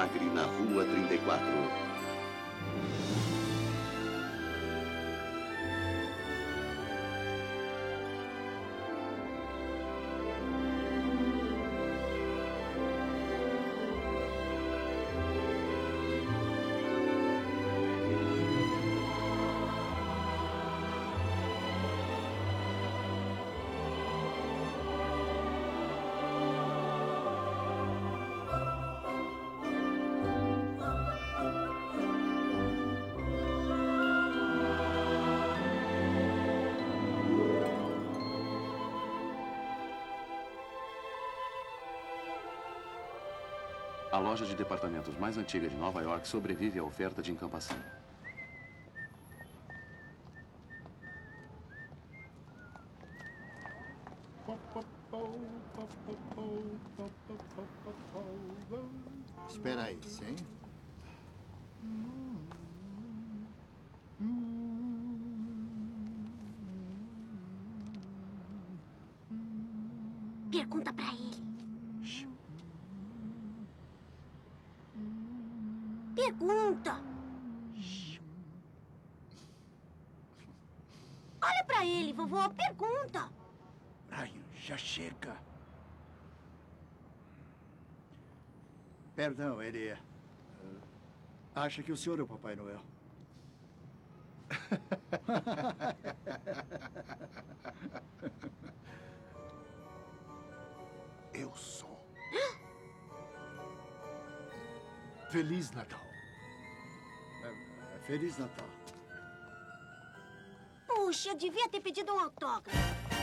milagre na Rua 34. A loja de departamentos mais antiga de Nova York sobrevive à oferta de encampação. Espera aí, sim? Pergunta pra ele. Pergunta. Olha pra ele, vovô. Pergunta. Ryan, já chega. Perdão, ele acha que o senhor é o Papai Noel. Eu sou. Feliz Natal. Feliz Natal. Puxa, eu devia ter pedido um autógrafo.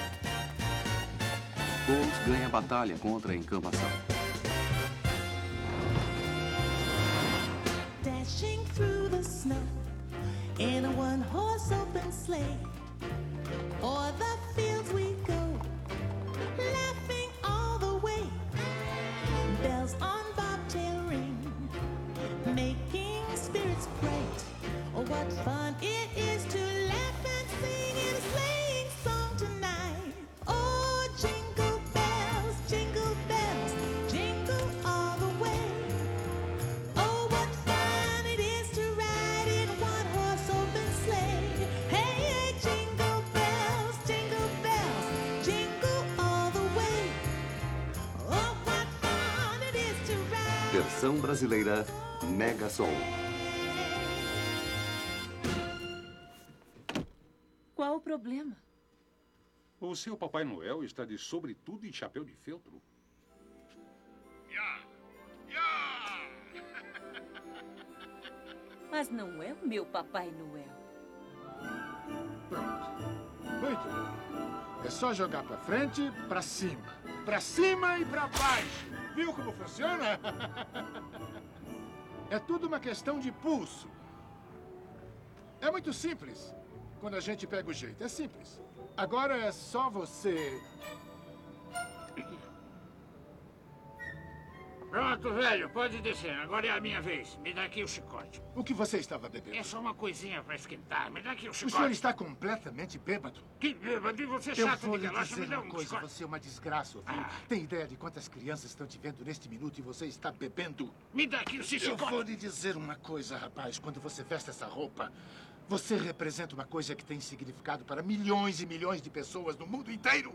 Colt ganha a batalha contra a encampação. Dashing through the snow in a one-horse open sleigh. O'er the fields we go, laughing all the way. Bells on bobtail ring, making spirits bright. Oh, what fun it is to laugh and sing in a sleighing song tonight. Oh, jingle bells, jingle all the way. Oh, what fun it is to ride in a one-horse open sleigh. Hey, hey, jingle bells, jingle all the way. Oh, what fun it is to ride. Versão brasileira Mega Som. Qual o problema? O seu Papai Noel está de sobretudo e chapéu de feltro. Mas não é o meu Papai Noel. Pronto. Muito bem. É só jogar pra frente, pra cima. Pra cima e pra baixo. Viu como funciona? É tudo uma questão de pulso. É muito simples. Quando a gente pega o jeito, é simples. Agora é só você... Pronto, velho, pode descer. Agora é a minha vez. Me dá aqui o chicote. O que você estava bebendo? É só uma coisinha pra esquentar. Me dá aqui o O chicote. senhor está completamente bêbado. Que bêbado? E você é Eu chato vou de lhe galocha? dizer Me dá uma um coisa, chicote. você é uma desgraça, ouviu? Tem ideia de quantas crianças estão te vendo neste minuto e você está bebendo? Me dá aqui o Eu chicote. vou lhe dizer uma coisa, rapaz. Quando você veste essa roupa, você representa uma coisa que tem significado para milhões e milhões de pessoas no mundo inteiro.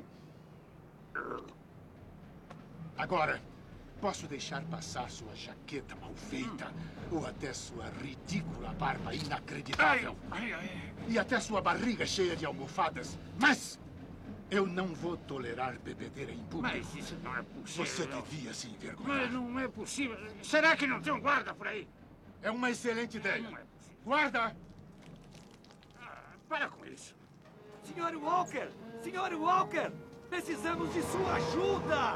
Agora, posso deixar passar sua jaqueta mal feita ou até sua ridícula barba inacreditável e até sua barriga cheia de almofadas, mas eu não vou tolerar bebedeira em público. Mas isso não é possível. Você devia se envergonhar. Mas não é possível. Será que não tem um guarda por aí? É uma excelente ideia. Não é possível. Guarda! Para com isso. Senhor Walker! Senhor Walker! Precisamos de sua ajuda!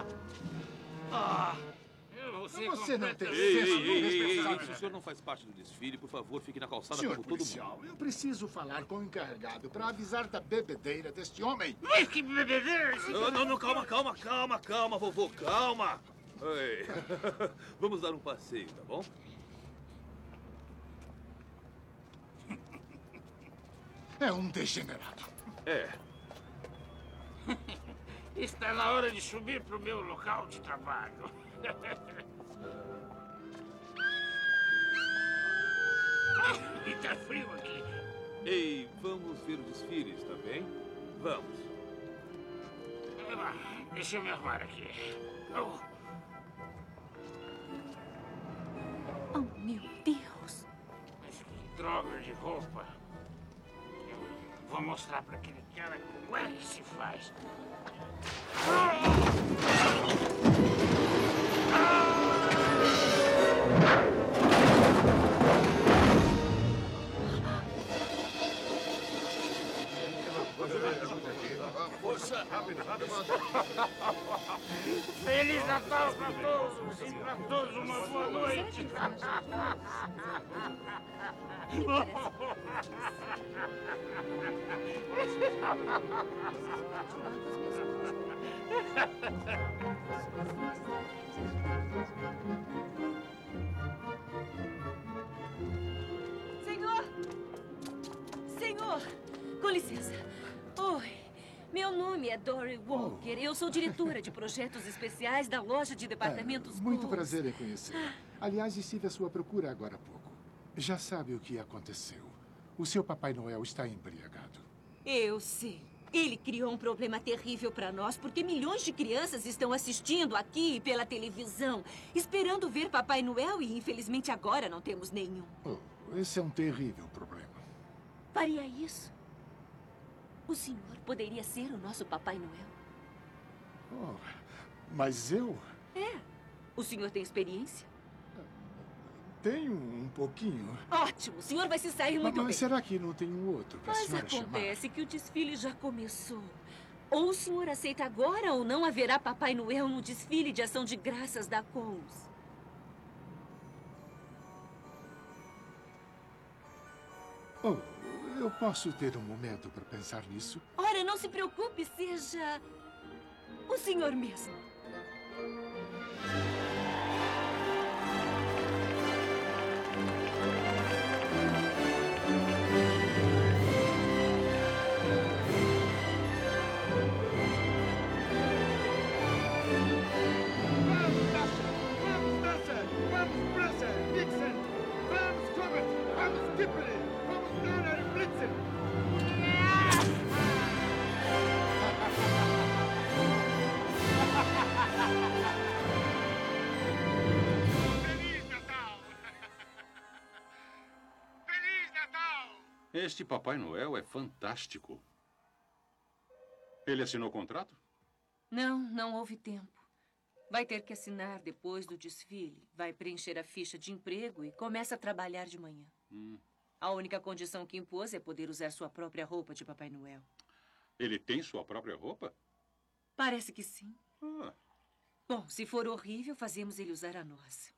Você não tem Ei, senso ei, ei, de ei, responsabilidade. se o senhor não faz parte do desfile, por favor, fique na calçada Senhor como todo policial, mundo. eu preciso falar com o encarregado para avisar da bebedeira deste homem. Mas que bebedeira! Não, calma, vovô, calma! Ei. Vamos dar um passeio, tá bom? É um degenerado. É. Está na hora de subir para o meu local de trabalho. E tá frio aqui. Ei, vamos ver o desfile, está bem? Vamos. Deixa eu me arrumar aqui. Oh. Oh, meu Deus. Mas que droga de roupa. Eu vou mostrar pra aquele cara como é que se faz. Força! Rápido, rápido! Feliz Natal pra todos e pra todos uma boa noite. Senhor! Senhor! Com licença. Oi. Meu nome é Dory Walker. Eu sou diretora de projetos especiais da loja de departamentos Muito Coles. prazer em conhecer. Aliás, estive à sua procura agora há pouco. Já sabe o que aconteceu. O seu Papai Noel está embriagado. Eu sei. Ele criou um problema terrível para nós porque milhões de crianças estão assistindo aqui pela televisão, esperando ver Papai Noel e, infelizmente, agora não temos nenhum. Oh, esse é um terrível problema. Faria isso? O senhor poderia ser o nosso Papai Noel? Oh, mas eu É. O senhor tem experiência? tenho um pouquinho. Ótimo. O senhor vai se sair muito Mas bem. será que não tem um outro para a Mas senhora chamar? acontece que o desfile já começou. Ou o senhor aceita agora ou não haverá Papai Noel no desfile de ação de graças da Coles. Oh, eu posso ter um momento para pensar nisso? Ora, não se preocupe, seja o senhor mesmo. Vamos, Dasher! Vamos, Dasher! Vamos, Prancer! Vixen! Vamos, Comet! Vamos, Kipperly! Vamos, Donner e Blitzen! Feliz Natal! Feliz Natal! Este Papai Noel é fantástico. Ele assinou o contrato? Não, não houve tempo. Vai ter que assinar depois do desfile. Vai preencher a ficha de emprego e começa a trabalhar de manhã. A única condição que impôs é poder usar sua própria roupa de Papai Noel. Ele tem sua própria roupa? Parece que sim. Ah, Bom, se for horrível, fazemos ele usar a nossa.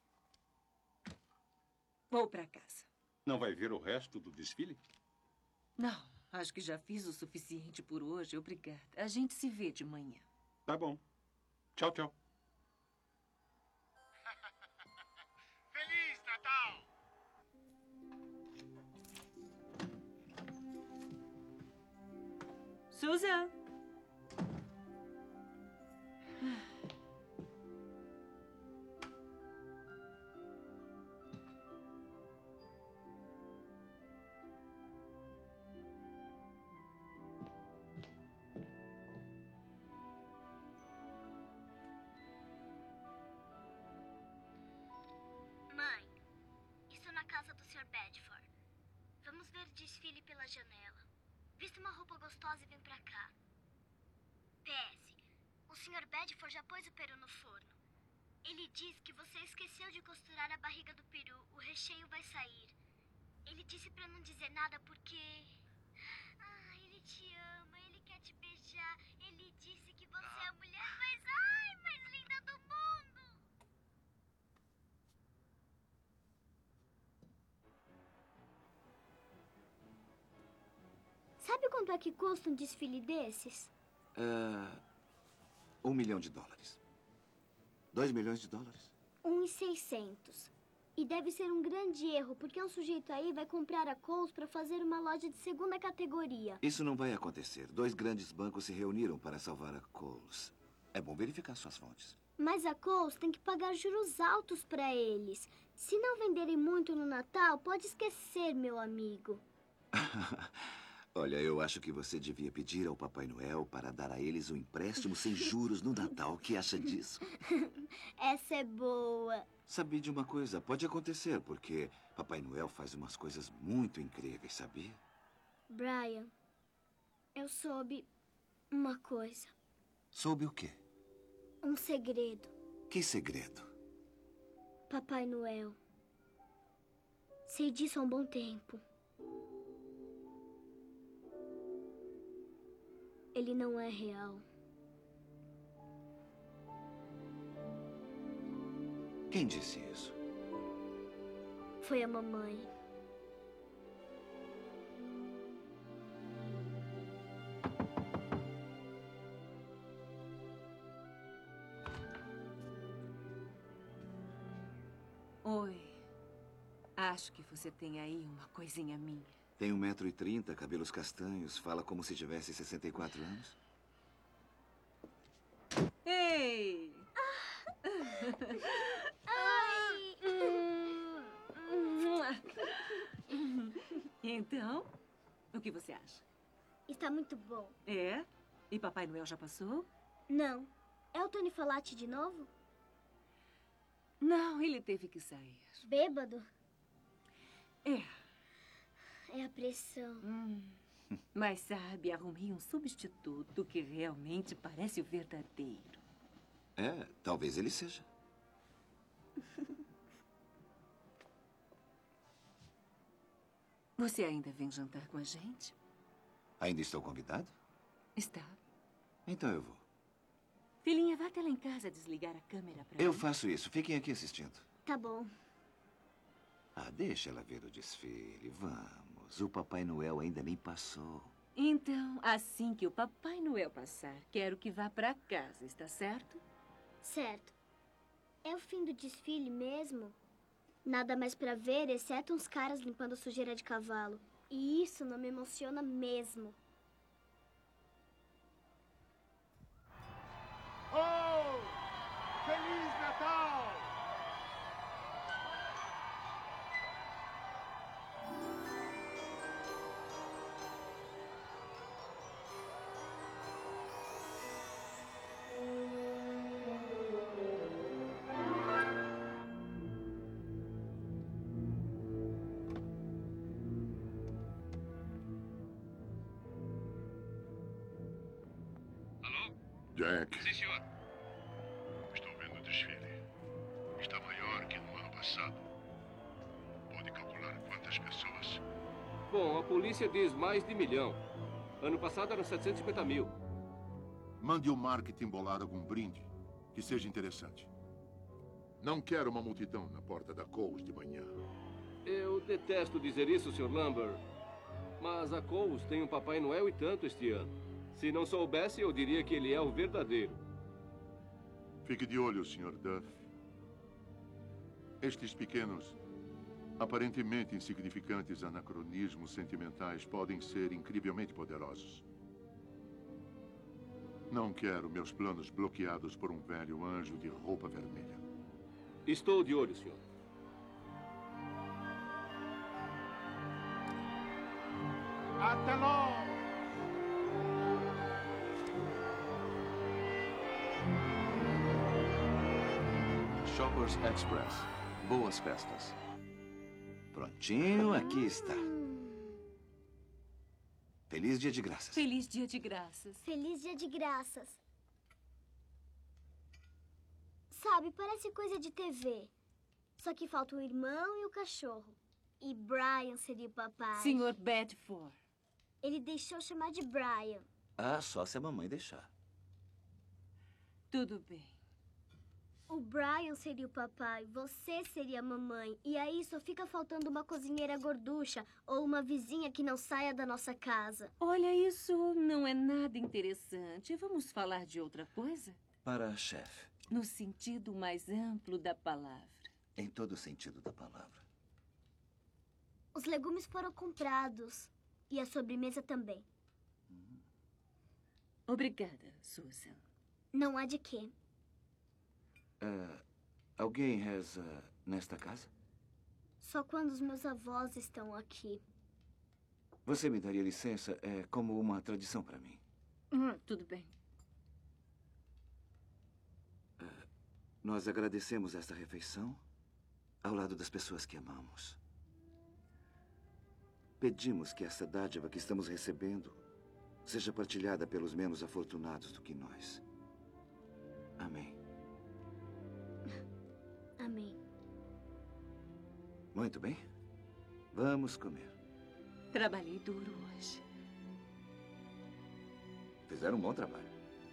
Vou para casa. não vai ver o resto do desfile? Não, acho que já fiz o suficiente por hoje. Obrigada. A gente se vê de manhã. Tá bom. Tchau, tchau. Feliz Natal! Susan! Mãe, estou na casa do Sr. Bedford. Vamos ver o desfile pela janela. Vista uma roupa gostosa e vem pra cá. PS, o Sr. Bedford já pôs o peru no forno. Ele diz que você esqueceu de costurar a barriga do peru. O recheio vai sair. Ele disse pra não dizer nada porque... Ah, ele te ama, ele quer te beijar. Ele disse que você é a mulher mais linda do mundo. Sabe quanto é que custa um desfile desses? $1 milhão. $2 milhões. 1.600. E deve ser um grande erro, porque um sujeito aí vai comprar a Coles para fazer uma loja de segunda categoria. Isso não vai acontecer. 2 grandes bancos se reuniram para salvar a Coles. É bom verificar suas fontes. Mas a Coles tem que pagar juros altos para eles. Se não venderem muito no Natal, pode esquecer, meu amigo. Olha, eu acho que você devia pedir ao Papai Noel para dar a eles um empréstimo sem juros no Natal. O que acha disso? Essa é boa. Sabia de uma coisa? Pode acontecer, porque Papai Noel faz umas coisas muito incríveis, sabia? Brian, eu soube uma coisa. Soube o quê? Um segredo. Que segredo? Papai Noel. Sei disso há um bom tempo. Ele não é real. Quem disse isso? Foi a mamãe. Oi. Acho que você tem aí uma coisinha minha. Tem 1,30 m, cabelos castanhos, fala como se tivesse 64 anos. Ei! Ai! Então, o que você acha? Está muito bom. É? E Papai Noel já passou? Não. É o Tony Falati de novo? Não, ele teve que sair. Bêbado? É. É a pressão. Mas sabe, arrumei um substituto que realmente parece o verdadeiro. É, talvez ele seja. Você ainda vem jantar com a gente? Ainda estou convidado? Está. Então eu vou. Filhinha, vá até lá em casa desligar a câmera pra Eu mim. faço isso. Fiquem aqui assistindo. Tá bom. Ah, deixa ela ver o desfile. Vamos. O Papai Noel ainda nem passou. Então, assim que o Papai Noel passar, quero que vá pra casa, está certo? Certo. É o fim do desfile mesmo? Nada mais pra ver, exceto uns caras limpando sujeira de cavalo. E isso não me emociona mesmo. Oh! Feliz Natal! Jack, Sim, senhor. Estou vendo o desfile. Está maior que no ano passado. Pode calcular quantas pessoas? Bom, a polícia diz mais de 1 milhão. Ano passado eram 750 mil. mande o marketing bolar algum brinde que seja interessante. Não quero uma multidão na porta da Coles de manhã. Eu detesto dizer isso, Sr. Lumber. Mas a Coles tem um Papai Noel e tanto este ano. Se não soubesse, eu diria que ele é o verdadeiro. Fique de olho, Sr. Duff. Estes pequenos, aparentemente insignificantes anacronismos sentimentais podem ser incrivelmente poderosos. Não quero meus planos bloqueados por um velho anjo de roupa vermelha. Estou de olho, senhor. Até logo! Shoppers Express. Boas festas. Prontinho, aqui está. Feliz Dia de Graças. Feliz Dia de Graças. Feliz Dia de Graças. Sabe, parece coisa de TV. Só que falta o irmão e o cachorro. E Brian seria o papai. Senhor Bedford. Ele deixou chamar de Brian. Ah, só se a mamãe deixar. Tudo bem. O Brian seria o papai, você seria a mamãe. E aí só fica faltando uma cozinheira gorducha ou uma vizinha que não saia da nossa casa. Olha, isso não é nada interessante. Vamos falar de outra coisa? Para a chefe. No sentido mais amplo da palavra. Em todo o sentido da palavra. Os legumes foram comprados. E a sobremesa também. Obrigada, Susan. Não há de quê. Alguém reza nesta casa? Só quando os meus avós estão aqui. Você me daria licença? É como uma tradição para mim. Tudo bem. Nós agradecemos esta refeição ao lado das pessoas que amamos. Pedimos que essa dádiva que estamos recebendo seja partilhada pelos menos afortunados do que nós. Amém. Amém. Muito bem. Vamos comer. Trabalhei duro hoje. Fizeram um bom trabalho.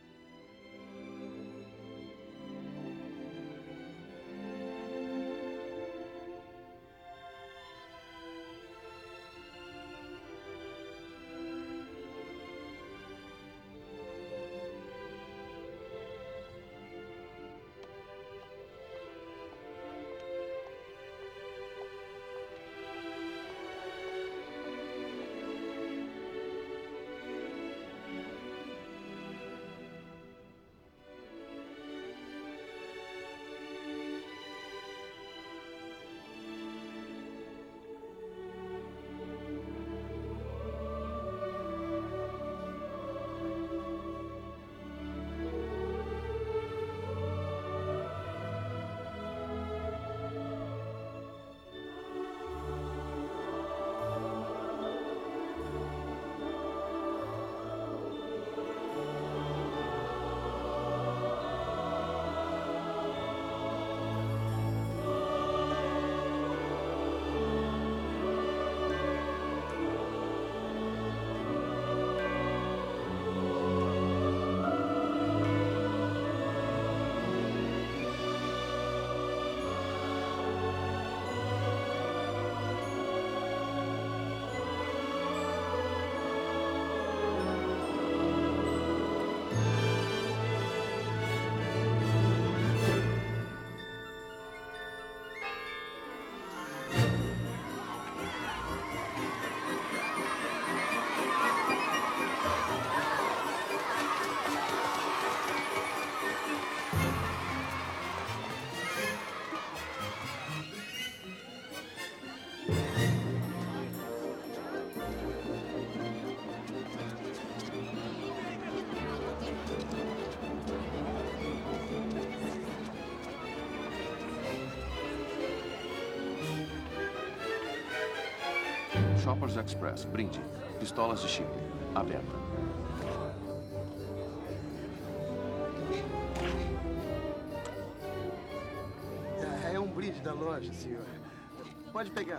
Shoppers Express, brinde. Pistolas de chifre, aberta. É um brinde da loja, senhor. Pode pegar.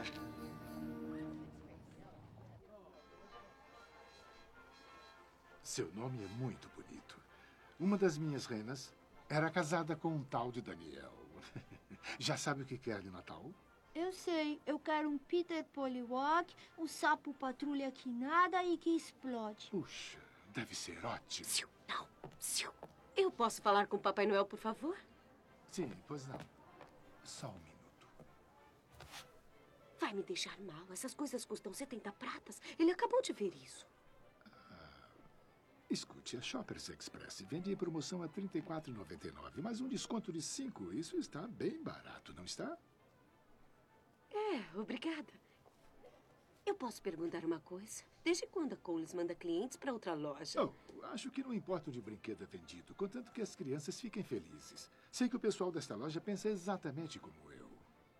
Seu nome é muito bonito. Uma das minhas renas era casada com um tal de Daniel. Já sabe o que quer de Natal? Eu sei. Eu quero um Peter Polywog, um sapo patrulha que nada e que explode. Puxa, deve ser ótimo. Não, eu posso falar com o Papai Noel, por favor? Sim, pois não. Só um minuto. Vai me deixar mal. Essas coisas custam 70 pratas. Ele acabou de ver isso. Escute, a Shoppers Express vende em promoção a R$ 34,99, mas um desconto de 5. Isso está bem barato, não está? Obrigada. Eu posso perguntar uma coisa? Desde quando a Coles manda clientes para outra loja? Acho que não importa onde o brinquedo é vendido, contanto que as crianças fiquem felizes. Sei que o pessoal desta loja pensa exatamente como eu.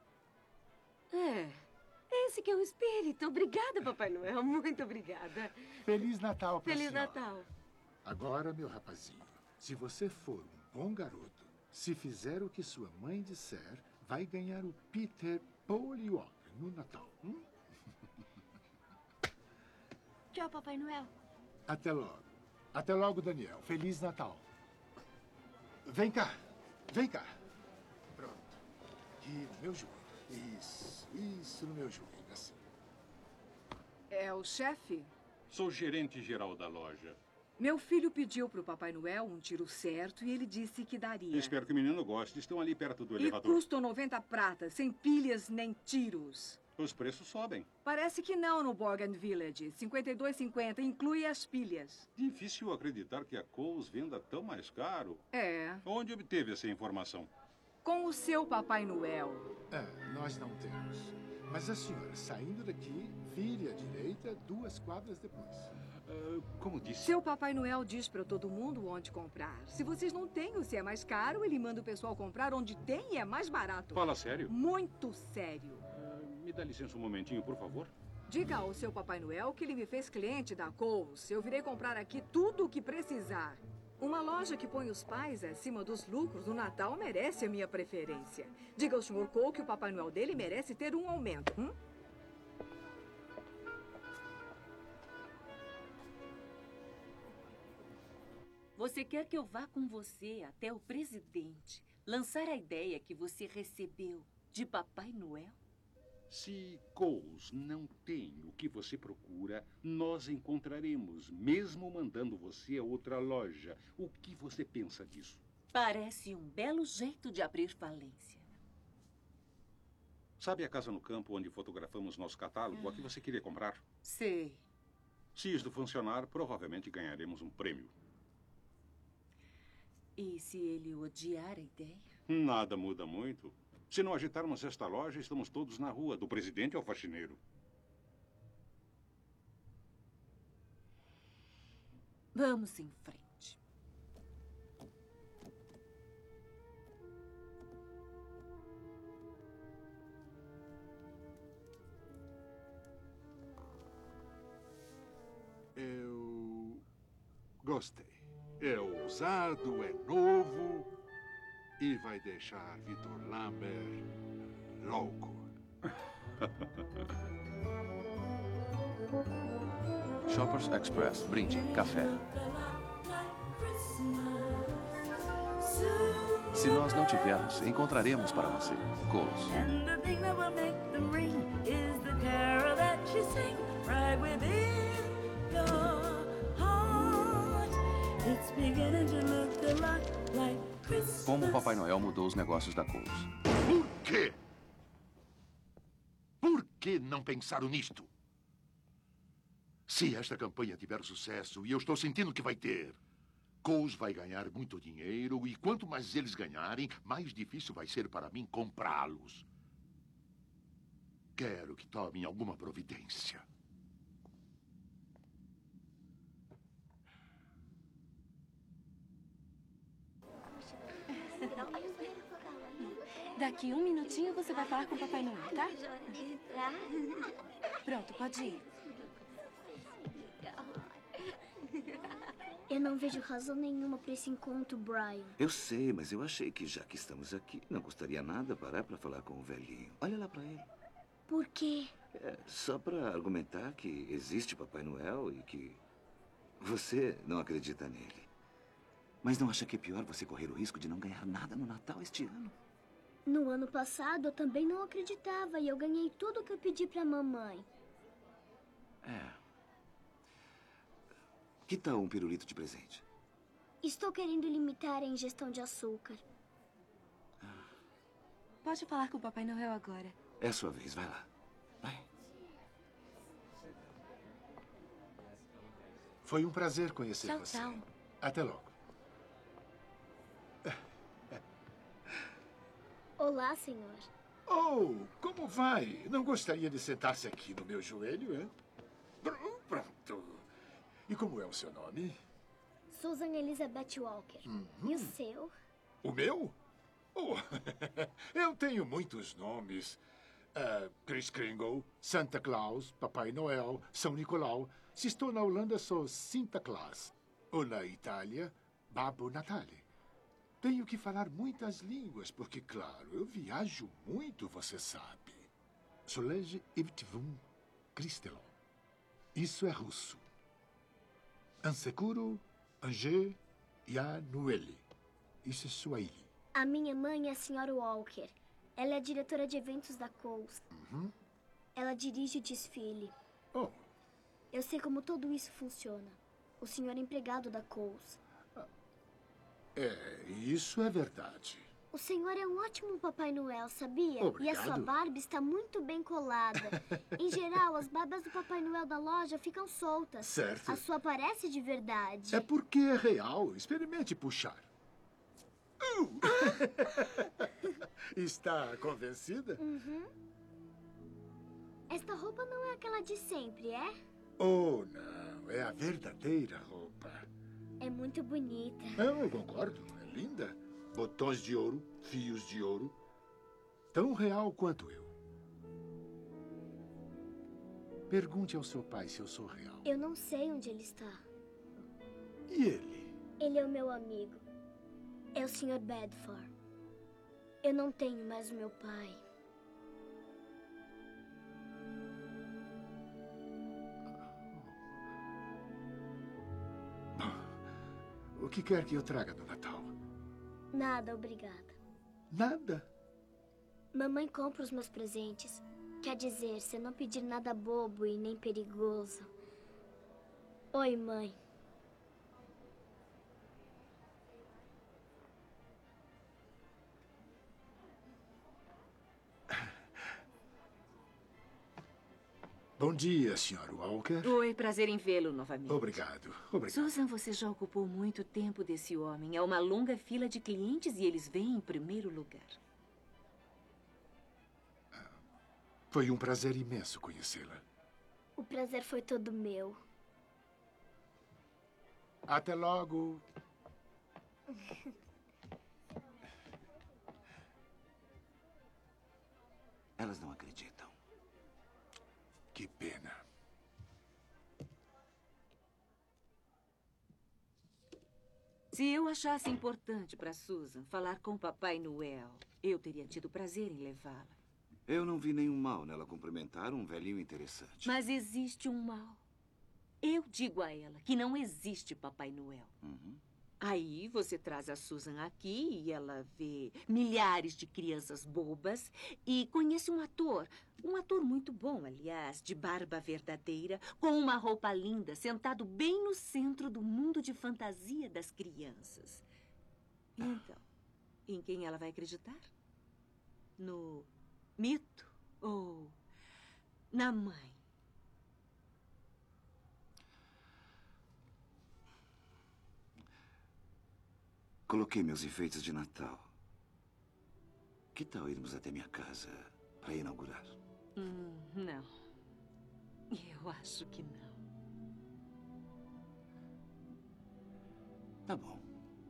Esse que é o espírito. Obrigada, Papai Noel. Muito obrigada. Feliz Natal pra Feliz senhora. Natal. Agora, meu rapazinho, se você for um bom garoto, se fizer o que sua mãe disser, vai ganhar o Peter Polywog no Natal. Tchau, Papai Noel. Até logo. Até logo, Daniel. Feliz Natal. Vem cá. Vem cá. Pronto. Aqui no meu joelho. Isso no meu joelho. Assim. É o chefe? Sou gerente geral da loja. Meu filho pediu para o Papai Noel um tiro certo e ele disse que daria. Espero que o menino goste. Estão ali perto do E elevador. custam 90 pratas, sem pilhas nem tiros. Os preços sobem. Parece que não no Borgen Village. 52,50 inclui as pilhas. Difícil acreditar que a Coles venda tão mais caro. É. Onde obteve essa informação? Com o seu Papai Noel. Nós não temos. Mas a senhora, saindo daqui, vire à direita 2 quadras depois. Como disse? Seu Papai Noel diz para todo mundo onde comprar. Se vocês não têm ou se é mais caro, ele manda o pessoal comprar onde tem e é mais barato. Fala sério? Muito sério. Me dá licença um momentinho, por favor. Diga ao seu Papai Noel que ele me fez cliente da Kohl's. Eu virei comprar aqui tudo o que precisar. Uma loja que põe os pais acima dos lucros no Natal merece a minha preferência. Diga ao Sr. Cole que o Papai Noel dele merece ter um aumento. Você quer que eu vá com você até o presidente lançar a ideia que você recebeu de Papai Noel? Se Kohl's não tem o que você procura, nós encontraremos, mesmo mandando você a outra loja. O que você pensa disso? Parece um belo jeito de abrir falência. Sabe a casa no campo onde fotografamos nosso catálogo? A que você queria comprar? Sei. Se isso funcionar, provavelmente ganharemos um prêmio. E se ele odiar a ideia? Nada muda muito. Se não agitarmos esta loja, estamos todos na rua, do presidente ao faxineiro. Vamos em frente. Eu gostei. É ousado, é novo e vai deixar Vitor Lambert louco. Shoppers Express. Brinde. Café. Se nós não tivermos, encontraremos para você. Kohl's. Como o Papai Noel mudou os negócios da Kohl's. Por quê? Por que não pensaram nisto? Se esta campanha tiver sucesso, e eu estou sentindo que vai ter, Kohl's vai ganhar muito dinheiro, e quanto mais eles ganharem, mais difícil vai ser para mim comprá-los. Quero que tomem alguma providência. Daqui 1 minutinho você vai falar com o Papai Noel, tá? Pronto, pode ir. Eu não vejo razão nenhuma para esse encontro, Brian. Eu sei, mas eu achei que já que estamos aqui, não custaria nada parar para falar com o velhinho. Olha lá para ele. Por quê? Só para argumentar que existe Papai Noel e que você não acredita nele. Mas não acha que é pior você correr o risco de não ganhar nada no Natal este ano? No ano passado, eu também não acreditava e eu ganhei tudo que eu pedi para a mamãe. Que tal um pirulito de presente? Estou querendo limitar a ingestão de açúcar. Pode falar com o Papai Noel agora. É a sua vez, vai lá. Vai. Foi um prazer conhecer Tchau, você. tchau. Até logo. Olá, senhor. Oh, como vai? Não gostaria de sentar-se aqui no meu joelho, hein? Pronto. E como é o seu nome? Susan Elizabeth Walker. E o seu? O meu? Oh, eu tenho muitos nomes. Kris Kringle, Santa Claus, Papai Noel, São Nicolau. Se estou na Holanda, sou Sinterklaas. Ou na Itália, Babbo Natale. Tenho que falar muitas línguas, porque, claro, eu viajo muito, você sabe. Solange Ivtvum Kristelon. Isso é russo. Ansekuro, Angers, Yanueli. Isso é Swahili. A minha mãe é a senhora Walker. Ela é a diretora de eventos da Kohl's. Ela dirige o desfile. Oh. Eu sei como tudo isso funciona. O senhor é empregado da Kohl's. Isso é verdade. O senhor é um ótimo Papai Noel, sabia? Obrigado. E a sua barba está muito bem colada. Em geral, as barbas do Papai Noel da loja ficam soltas. Certo. A sua parece de verdade. É porque é real. Experimente puxar. Está convencida? Esta roupa não é aquela de sempre, é? Oh, não. É a verdadeira roupa. É muito bonita. Eu concordo. É linda. Botões de ouro, fios de ouro. Tão real quanto eu. Pergunte ao seu pai se eu sou real. Eu não sei onde ele está. E ele? Ele é o meu amigo. É o Sr. Bedford. Eu não tenho mais o meu pai. O que quer que eu traga do Natal? Nada, obrigada. Nada? Mamãe compra os meus presentes. Quer dizer, se eu não pedir nada bobo e nem perigoso. Oi, mãe. Bom dia, Sr. Walker. Oi, prazer em vê-lo novamente. Obrigado. Susan, você já ocupou muito tempo desse homem. É uma longa fila de clientes e eles vêm em primeiro lugar. Foi um prazer imenso conhecê-la. O prazer foi todo meu. Até logo. Elas não acreditam. Que pena. Se eu achasse importante para Susan falar com o Papai Noel, eu teria tido prazer em levá-la. Eu não vi nenhum mal nela cumprimentar um velhinho interessante. Mas existe um mal. Eu digo a ela que não existe Papai Noel. Aí você traz a Susan aqui e ela vê milhares de crianças bobas e conhece um ator muito bom, aliás, de barba verdadeira, com uma roupa linda, sentado bem no centro do mundo de fantasia das crianças. Então, em quem ela vai acreditar? No mito ou na mãe? Coloquei meus enfeites de Natal. Que tal irmos até minha casa para inaugurar? Não. Eu acho que não. Tá bom.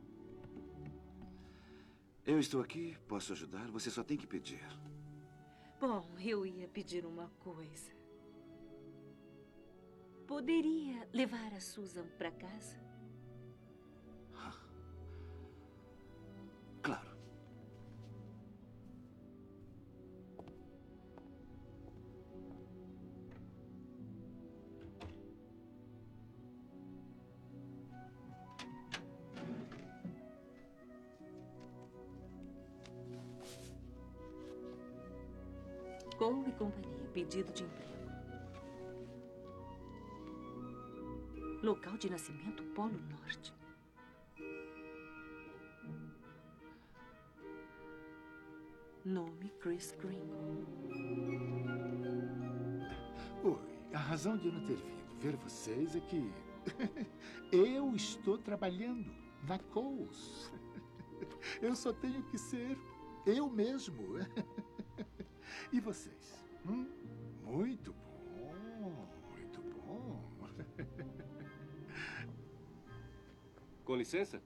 Eu estou aqui, posso ajudar, você só tem que pedir. Bom, eu ia pedir uma coisa. Poderia levar a Susan para casa? Claro. Cole e companhia, pedido de emprego. Local de nascimento, Polo Norte. Nome, Chris Kringle. Oi, a razão de eu não ter vindo ver vocês é que eu estou trabalhando na Coles. Eu só tenho que ser eu mesmo. E vocês? Muito bom, muito bom. Com licença?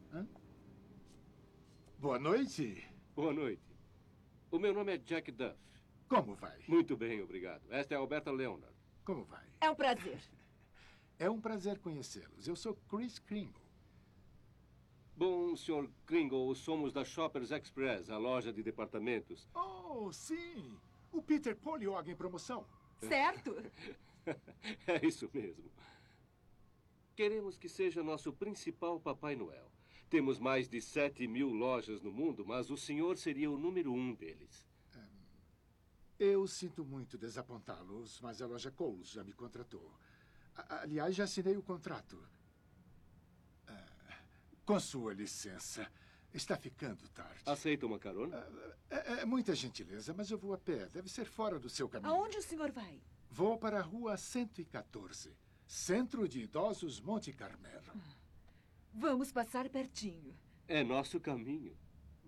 Boa noite. Boa noite. O meu nome é Jack Duff. Como vai? Muito bem, obrigado. Esta é a Alberta Leonard. Como vai? É um prazer. É um prazer conhecê-los. Eu sou Chris Kringle. Bom, Sr. Kringle, somos da Shoppers Express, a loja de departamentos. Oh, sim. O Peter Poliog em promoção. Certo. É isso mesmo. Queremos que seja nosso principal Papai Noel. Temos mais de 7.000 lojas no mundo, mas o senhor seria o número 1 deles. Eu sinto muito desapontá-los, mas a loja Coles já me contratou. Aliás, já assinei o contrato. Com sua licença. Está ficando tarde. Aceita uma carona? É muita gentileza, mas eu vou a pé. Deve ser fora do seu caminho. Aonde o senhor vai? Vou para a rua 114. Centro de Idosos Monte Carmelo. Vamos passar pertinho. É nosso caminho.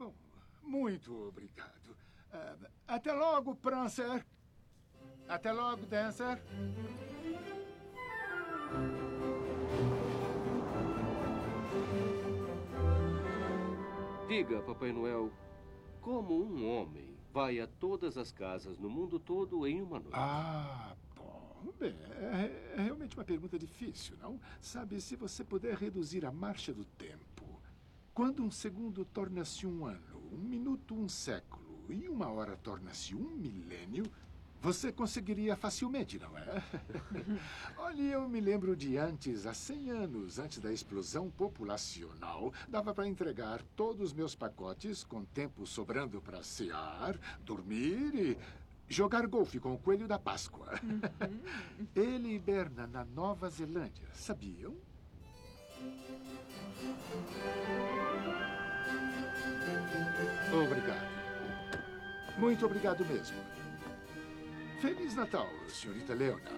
Muito obrigado. Até logo, Prancer. Até logo, Dancer. Diga, Papai Noel, como um homem vai a todas as casas no mundo todo em uma noite? Bom, bem, é realmente uma pergunta difícil, não? Sabe, se você puder reduzir a marcha do tempo, quando um segundo torna-se um ano, um minuto um século e uma hora torna-se um milênio, você conseguiria facilmente, não é? Olha, eu me lembro de antes, há 100 anos, antes da explosão populacional, dava para entregar todos os meus pacotes com tempo sobrando para cear, dormir e jogar golfe com o coelho da Páscoa. Ele hiberna na Nova Zelândia, sabiam? Obrigado. Muito obrigado mesmo. Feliz Natal, senhorita Leonard.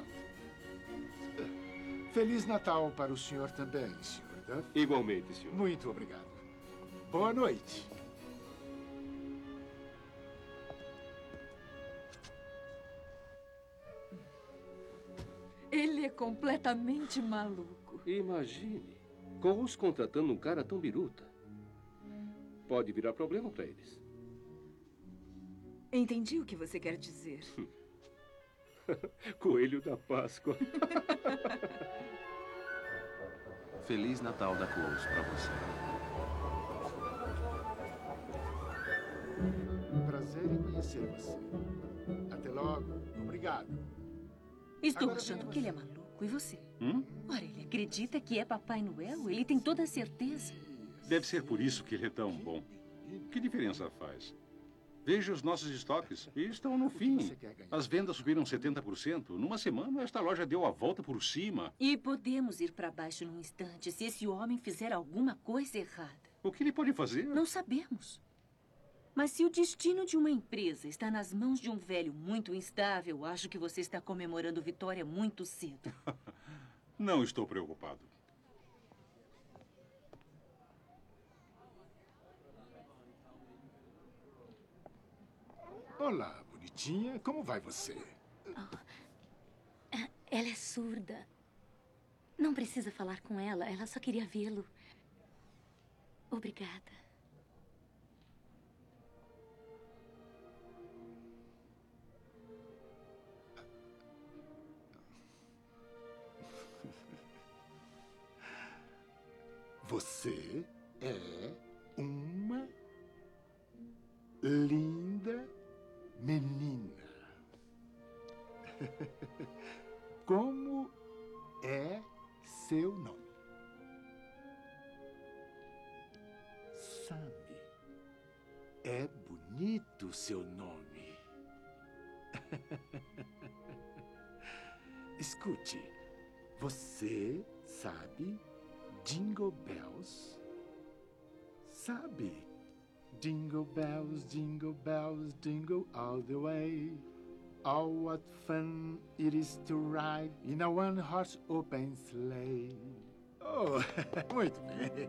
Feliz Natal para o senhor também, senhor Duff. Igualmente, senhor. Muito obrigado. Boa noite. Ele é completamente maluco. Imagine. Coles contratando um cara tão biruta. Pode virar problema para eles. Entendi o que você quer dizer. Coelho da Páscoa. Feliz Natal da Coles para você. Prazer em conhecer você. Até logo. Obrigado. Estou achando que ele é maluco. E você? Ora, ele acredita que é Papai Noel? Ele tem toda a certeza. Deve ser por isso que ele é tão bom. Que diferença faz? Veja os nossos estoques. E estão no fim. As vendas subiram 70%. Numa semana, esta loja deu a volta por cima. E podemos ir para baixo num instante se esse homem fizer alguma coisa errada. O que ele pode fazer? Não sabemos. Mas se o destino de uma empresa está nas mãos de um velho muito instável, acho que você está comemorando vitória muito cedo. Não estou preocupado. Olá, bonitinha. Como vai você? Ela é surda. Não precisa falar com ela. Ela só queria vê-lo. Obrigada. Você é uma linda menina. Como é seu nome? Sammy. É bonito seu nome. Escute, você sabe Jingle Bells? Sabe? Jingle bells, jingle all the way. Oh, what fun it is to ride in a one-horse open sleigh. Oh, muito bem.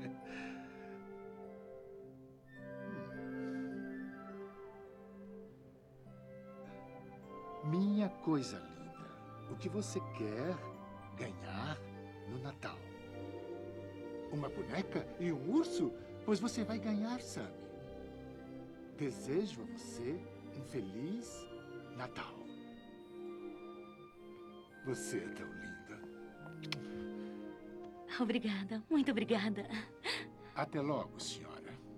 Minha coisa linda, o que você quer ganhar no Natal? Uma boneca e um urso? Pois você vai ganhar, Sammy. Desejo a você um feliz Natal. Você é tão linda. Obrigada, muito obrigada. Até logo, senhora.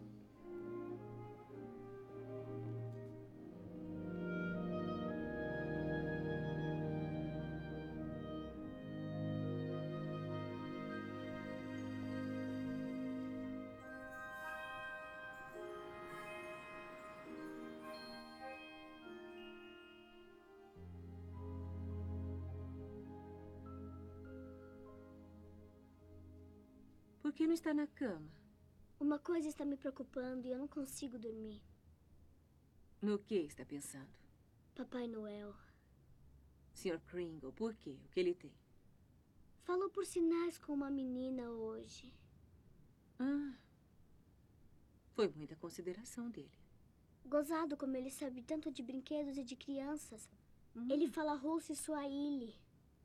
Por que não está na cama? Uma coisa está me preocupando e eu não consigo dormir. No que está pensando? Papai Noel. Sr. Kringle, por quê? O que ele tem? Falou por sinais com uma menina hoje. Foi muita consideração dele. Gozado como ele sabe tanto de brinquedos e de crianças. Ele fala russo e suahili.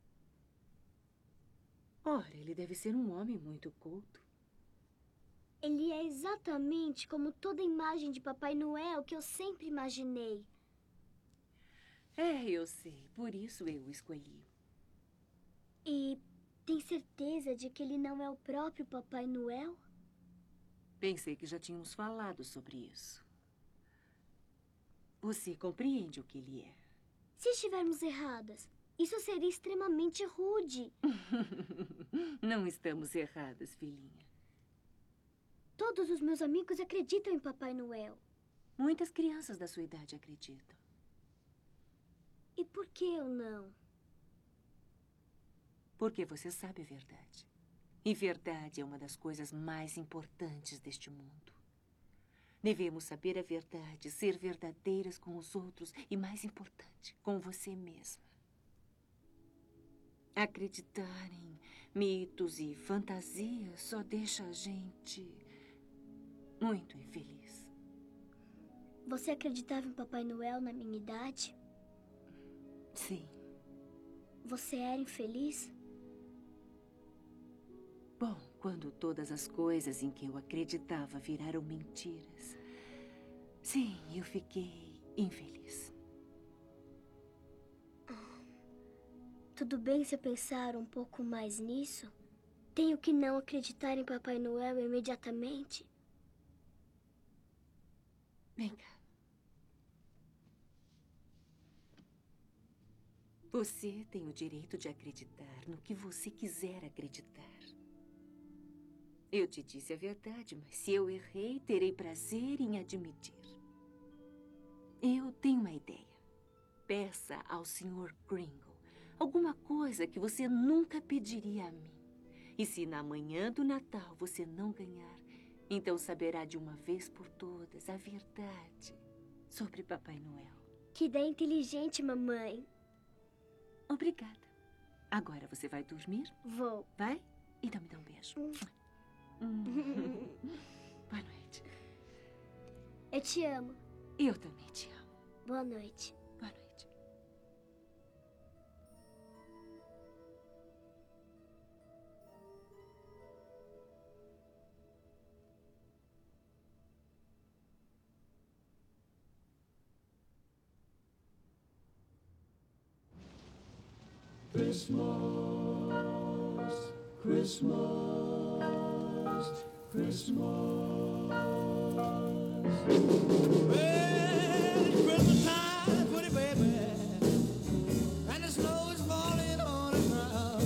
Ora, ele deve ser um homem muito culto. Ele é exatamente como toda imagem de Papai Noel que eu sempre imaginei. É, eu sei. Por isso eu o escolhi. E tem certeza de que ele não é o próprio Papai Noel? Pensei que já tínhamos falado sobre isso. Você compreende o que ele é? Se estivermos erradas, isso seria extremamente rude. Não estamos erradas, filhinha. Todos os meus amigos acreditam em Papai Noel. Muitas crianças da sua idade acreditam. E por que eu não? Porque você sabe a verdade. E verdade é uma das coisas mais importantes deste mundo. Devemos saber a verdade, ser verdadeiras com os outros e, mais importante, com você mesma. Acreditar em mitos e fantasias só deixa a gente muito infeliz. Você acreditava em Papai Noel na minha idade? Sim. Você era infeliz? Bom, quando todas as coisas em que eu acreditava viraram mentiras. Sim, eu fiquei infeliz. Tudo bem se eu pensar um pouco mais nisso? Tenho que não acreditar em Papai Noel imediatamente? Vem cá. Você tem o direito de acreditar no que você quiser acreditar. Eu te disse a verdade, mas se eu errei, terei prazer em admitir. Eu tenho uma ideia. Peça ao Sr. Kringle alguma coisa que você nunca pediria a mim. E se na manhã do Natal você não ganhar, então saberá de uma vez por todas a verdade sobre Papai Noel. Que ideia inteligente, mamãe. Obrigada. Agora você vai dormir? Vou. Vai? Então me dá um beijo. Boa noite. Eu te amo. Eu também te amo. Boa noite. Boa noite. Christmas, Christmas, Christmas. Well, it's Christmas time, pretty baby, and the snow is falling on the ground.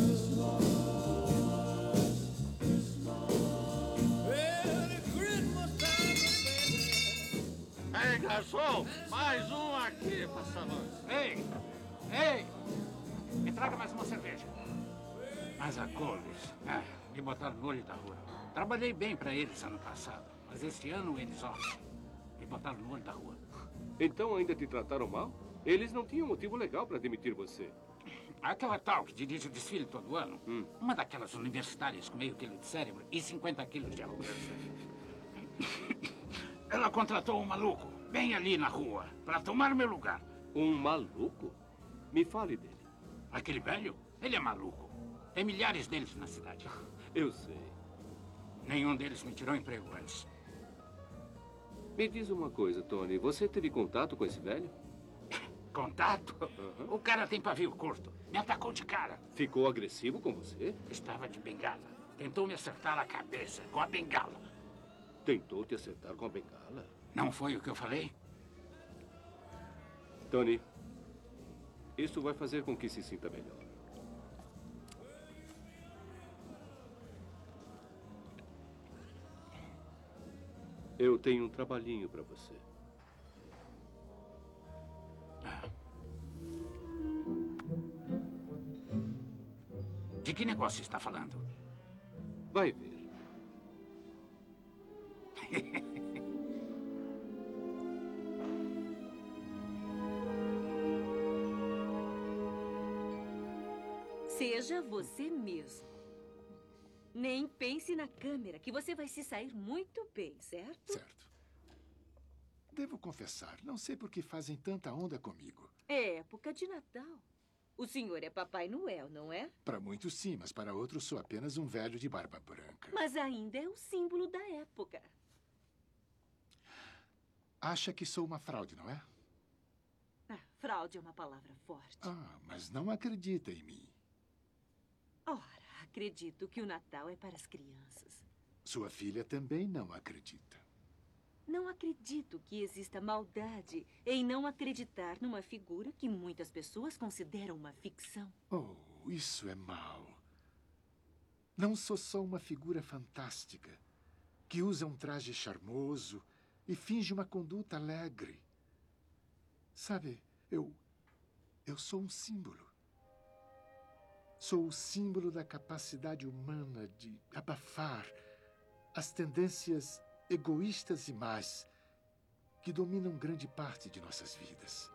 Well, it's Christmas time, pretty baby. Ei, garçom, mais um aqui, passalança. Ei, ei, me traga mais uma cerveja. Mas a Coles, me botaram no olho da rua. Trabalhei bem para eles ano passado, mas esse ano eles, me botaram no olho da rua. Então ainda te trataram mal? Eles não tinham motivo legal para demitir você. Aquela tal que dirige o desfile todo ano, uma daquelas universitárias com meio quilo de cérebro e 50 quilos de arroz. Ela contratou um maluco, bem ali na rua, para tomar meu lugar. Um maluco? Me fale dele. Aquele velho? Ele é maluco. Tem milhares deles na cidade. Eu sei. Nenhum deles me tirou emprego antes. Me diz uma coisa, Tony. Você teve contato com esse velho? Contato? O cara tem pavio curto. Me atacou de cara. Ficou agressivo com você? Estava de bengala. Tentou me acertar a cabeça com a bengala. Tentou te acertar com a bengala? Não foi o que eu falei? Tony, isso vai fazer com que se sinta melhor. Eu tenho um trabalhinho para você. De que negócio está falando? Vai ver. Seja você mesmo. Nem pense na câmera, que você vai se sair muito bem, certo? Certo. Devo confessar, não sei por que fazem tanta onda comigo. É época de Natal. O senhor é Papai Noel, não é? Para muitos, sim, mas para outros sou apenas um velho de barba branca. Mas ainda é o símbolo da época. Acha que sou uma fraude, não é? Fraude é uma palavra forte. Mas não acredita em mim. Ora, acredito que o Natal é para as crianças. Sua filha também não acredita. Não acredito que exista maldade em não acreditar numa figura que muitas pessoas consideram uma ficção. Oh, isso é mau. Não sou só uma figura fantástica que usa um traje charmoso e finge uma conduta alegre. Sabe, eu sou um símbolo. Sou o símbolo da capacidade humana de abafar as tendências egoístas e más que dominam grande parte de nossas vidas.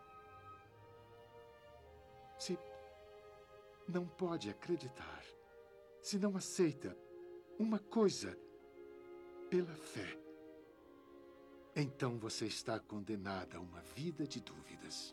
Se não pode acreditar, se não aceita uma coisa pela fé, então você está condenada a uma vida de dúvidas.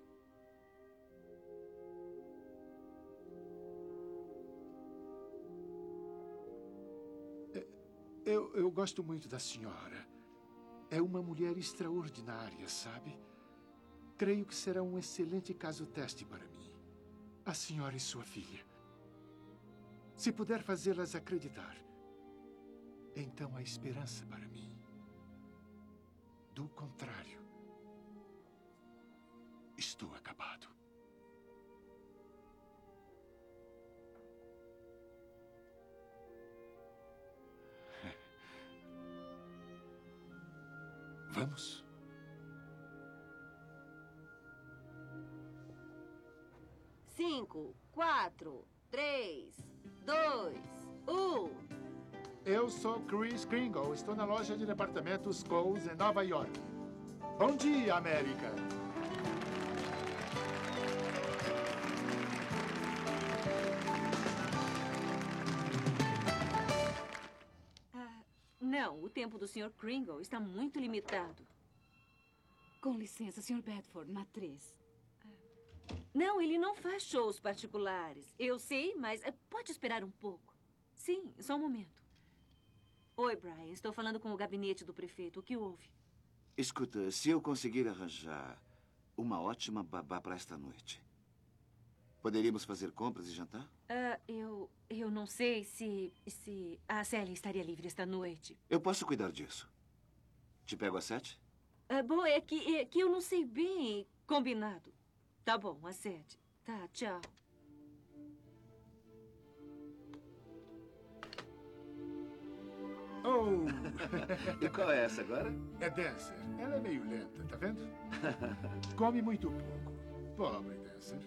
Eu gosto muito da senhora. É uma mulher extraordinária, sabe? Creio que será um excelente caso-teste para mim. A senhora e sua filha. Se puder fazê-las acreditar, então há esperança para mim. Do contrário, estou acabado. Vamos? Cinco, 4, 3, 2, 1. Eu sou Chris Kringle. Estou na loja de departamentos Kohl's em Nova York. Bom dia, América! Não, o tempo do Sr. Kringle está muito limitado. Com licença, Sr. Bedford, na 3. Não, ele não faz shows particulares. Eu sei, mas pode esperar um pouco. Sim, só um momento. Oi, Brian. Estou falando com o gabinete do prefeito. O que houve? Escuta, se eu conseguir arranjar uma ótima babá para esta noite, poderíamos fazer compras e jantar? Eu não sei se a Sally estaria livre esta noite. Eu posso cuidar disso. Te pego às 7? Bom, é que eu não sei bem. Combinado. Tá bom, às 7. Tá, tchau. Oh! E qual é essa agora? É Dancer. Ela é meio lenta, tá vendo? Come muito pouco. Pobre Dancer.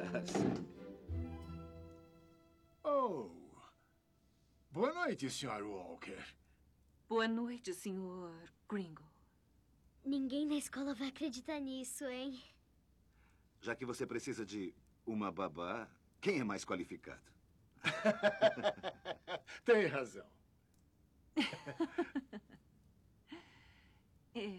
Oh! Boa noite, Sr. Walker. Boa noite, Sr. Kringle. Ninguém na escola vai acreditar nisso, hein? Já que você precisa de uma babá, quem é mais qualificado? Tem razão. É.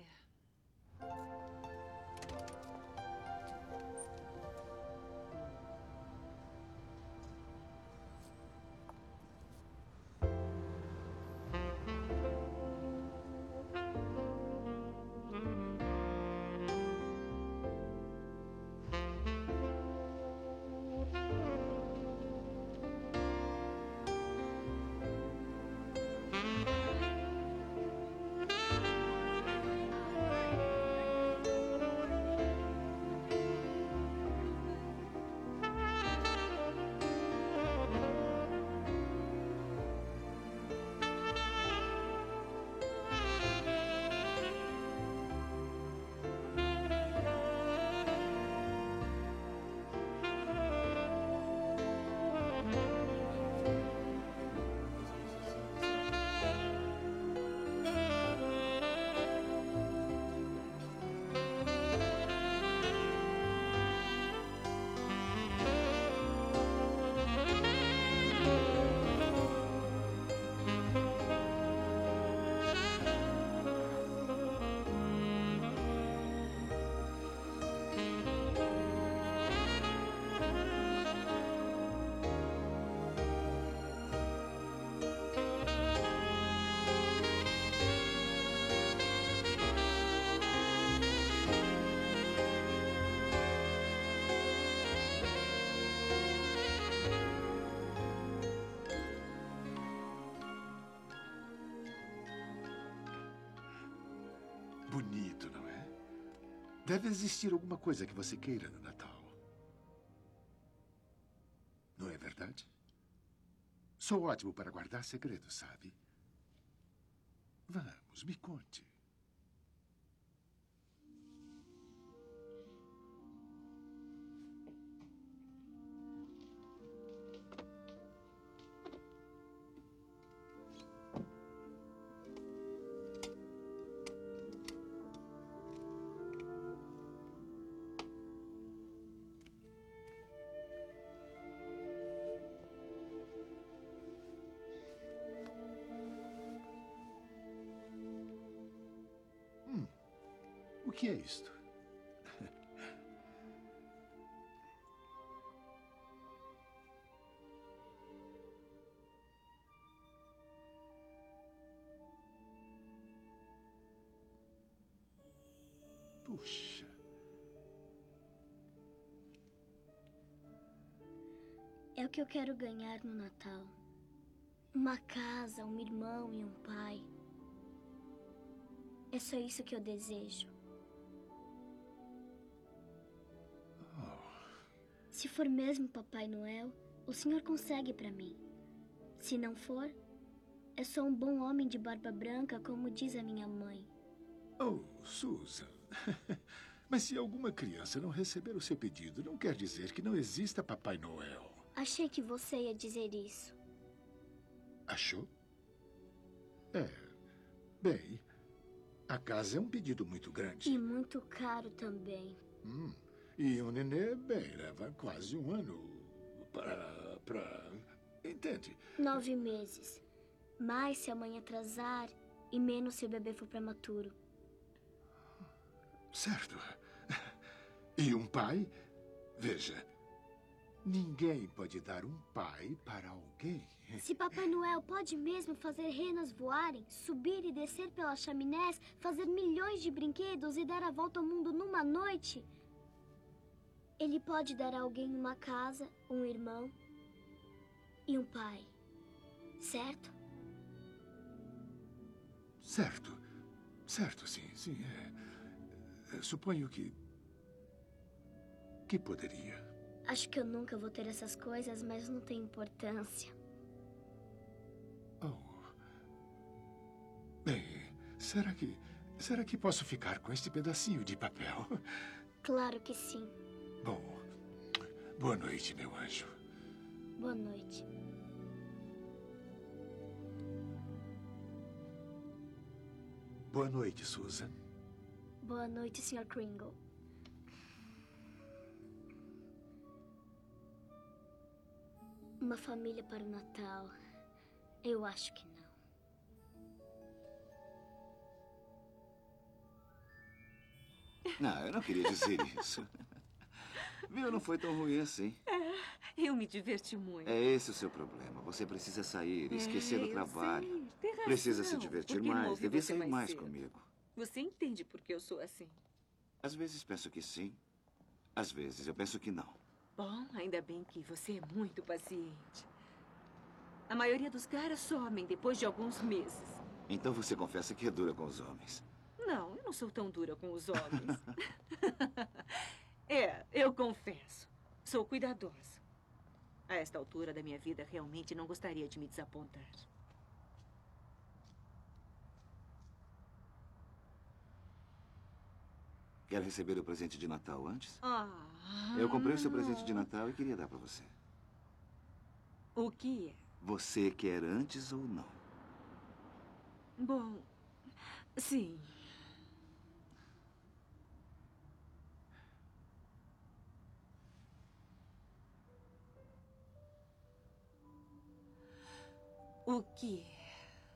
bonito, não é? Deve existir alguma coisa que você queira no Natal. Não é verdade? Sou ótimo para guardar segredos, sabe? Vamos, me conte. O que é isto? Puxa. É o que eu quero ganhar no Natal. Uma casa, um irmão e um pai. É só isso que eu desejo. Se for mesmo Papai Noel, o senhor consegue pra mim. Se não for, é só um bom homem de barba branca, como diz a minha mãe. Oh, Susan. Mas se alguma criança não receber o seu pedido, não quer dizer que não exista Papai Noel. Achei que você ia dizer isso. Achou? Bem, a casa é um pedido muito grande. E muito caro também. E um nenê, bem, leva quase um ano para... Entende? 9 meses. Mais se a mãe atrasar e menos se o bebê for prematuro. Certo. E um pai? Veja, ninguém pode dar um pai para alguém. Se Papai Noel pode mesmo fazer renas voarem, subir e descer pelas chaminés, fazer milhões de brinquedos e dar a volta ao mundo numa noite... Ele pode dar a alguém uma casa, um irmão e um pai. Certo? Certo. Certo, sim, sim. Suponho que poderia. Acho que eu nunca vou ter essas coisas, mas não tem importância. Bem, será que posso ficar com este pedacinho de papel? Claro que sim. Bom, boa noite, meu anjo. Boa noite. Boa noite, Susan. Boa noite, Sr. Kringle. Uma família para o Natal. Eu acho que não. Não, eu não queria dizer isso. Viu, não foi tão ruim assim. Eu me diverti muito. É esse o seu problema. Você precisa sair, esquecer do trabalho. Sei, tem razão. Precisa se divertir Por que não mais. ouvi Devia você sair mais cedo? comigo. Você entende por que eu sou assim? Às vezes penso que sim. Às vezes eu penso que não. Bom, ainda bem que você é muito paciente. A maioria dos caras somem depois de alguns meses. Então você confessa que é dura com os homens. Não, eu não sou tão dura com os homens. Eu confesso. Sou cuidadosa. A esta altura da minha vida, realmente não gostaria de me desapontar. Quer receber o presente de Natal antes? Ah, Eu comprei o seu presente de Natal e queria dar para você. O que é? Você quer antes ou não? Bom, sim. O que é?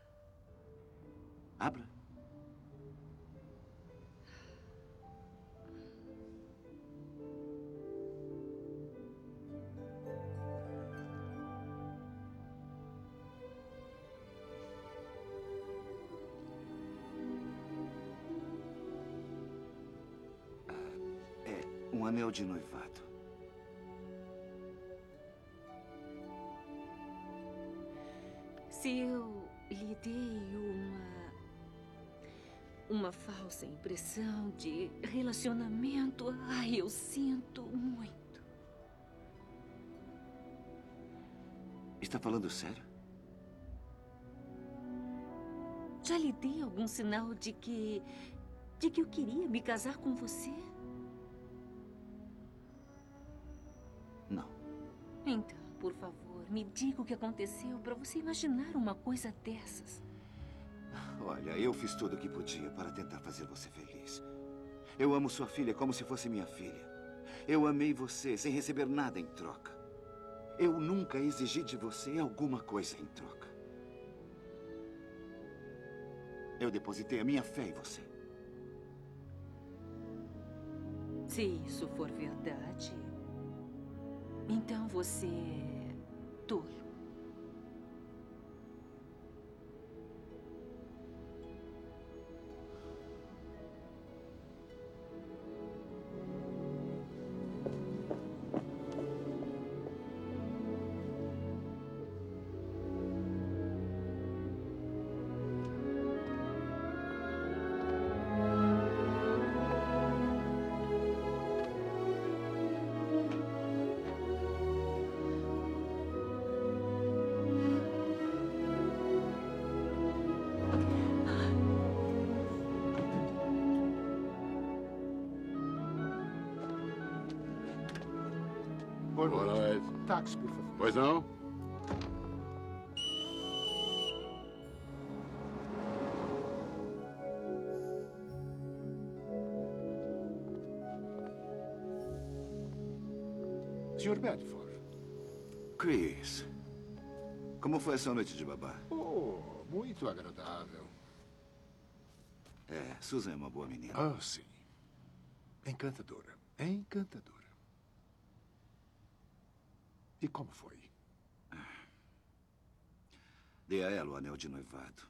Abra. Um anel de noivado. Se eu lhe dei uma falsa impressão de relacionamento. Ai, eu sinto muito. Está falando sério? Já lhe dei algum sinal de que eu queria me casar com você? Não. Então, por favor, me diga o que aconteceu para você imaginar uma coisa dessas. Olha, eu fiz tudo o que podia para tentar fazer você feliz. Eu amo sua filha como se fosse minha filha. Eu amei você sem receber nada em troca. Eu nunca exigi de você alguma coisa em troca. Eu depositei a minha fé em você. Se isso for verdade, então você é tolo. Boa noite. Táxi, por favor. Pois não? Sr. Bedford. Chris, como foi essa noite de babá? Oh, muito agradável. É, Susan é uma boa menina. Ah, sim. Encantadora. Encantadora. E como foi? Dei a ela o anel de noivado.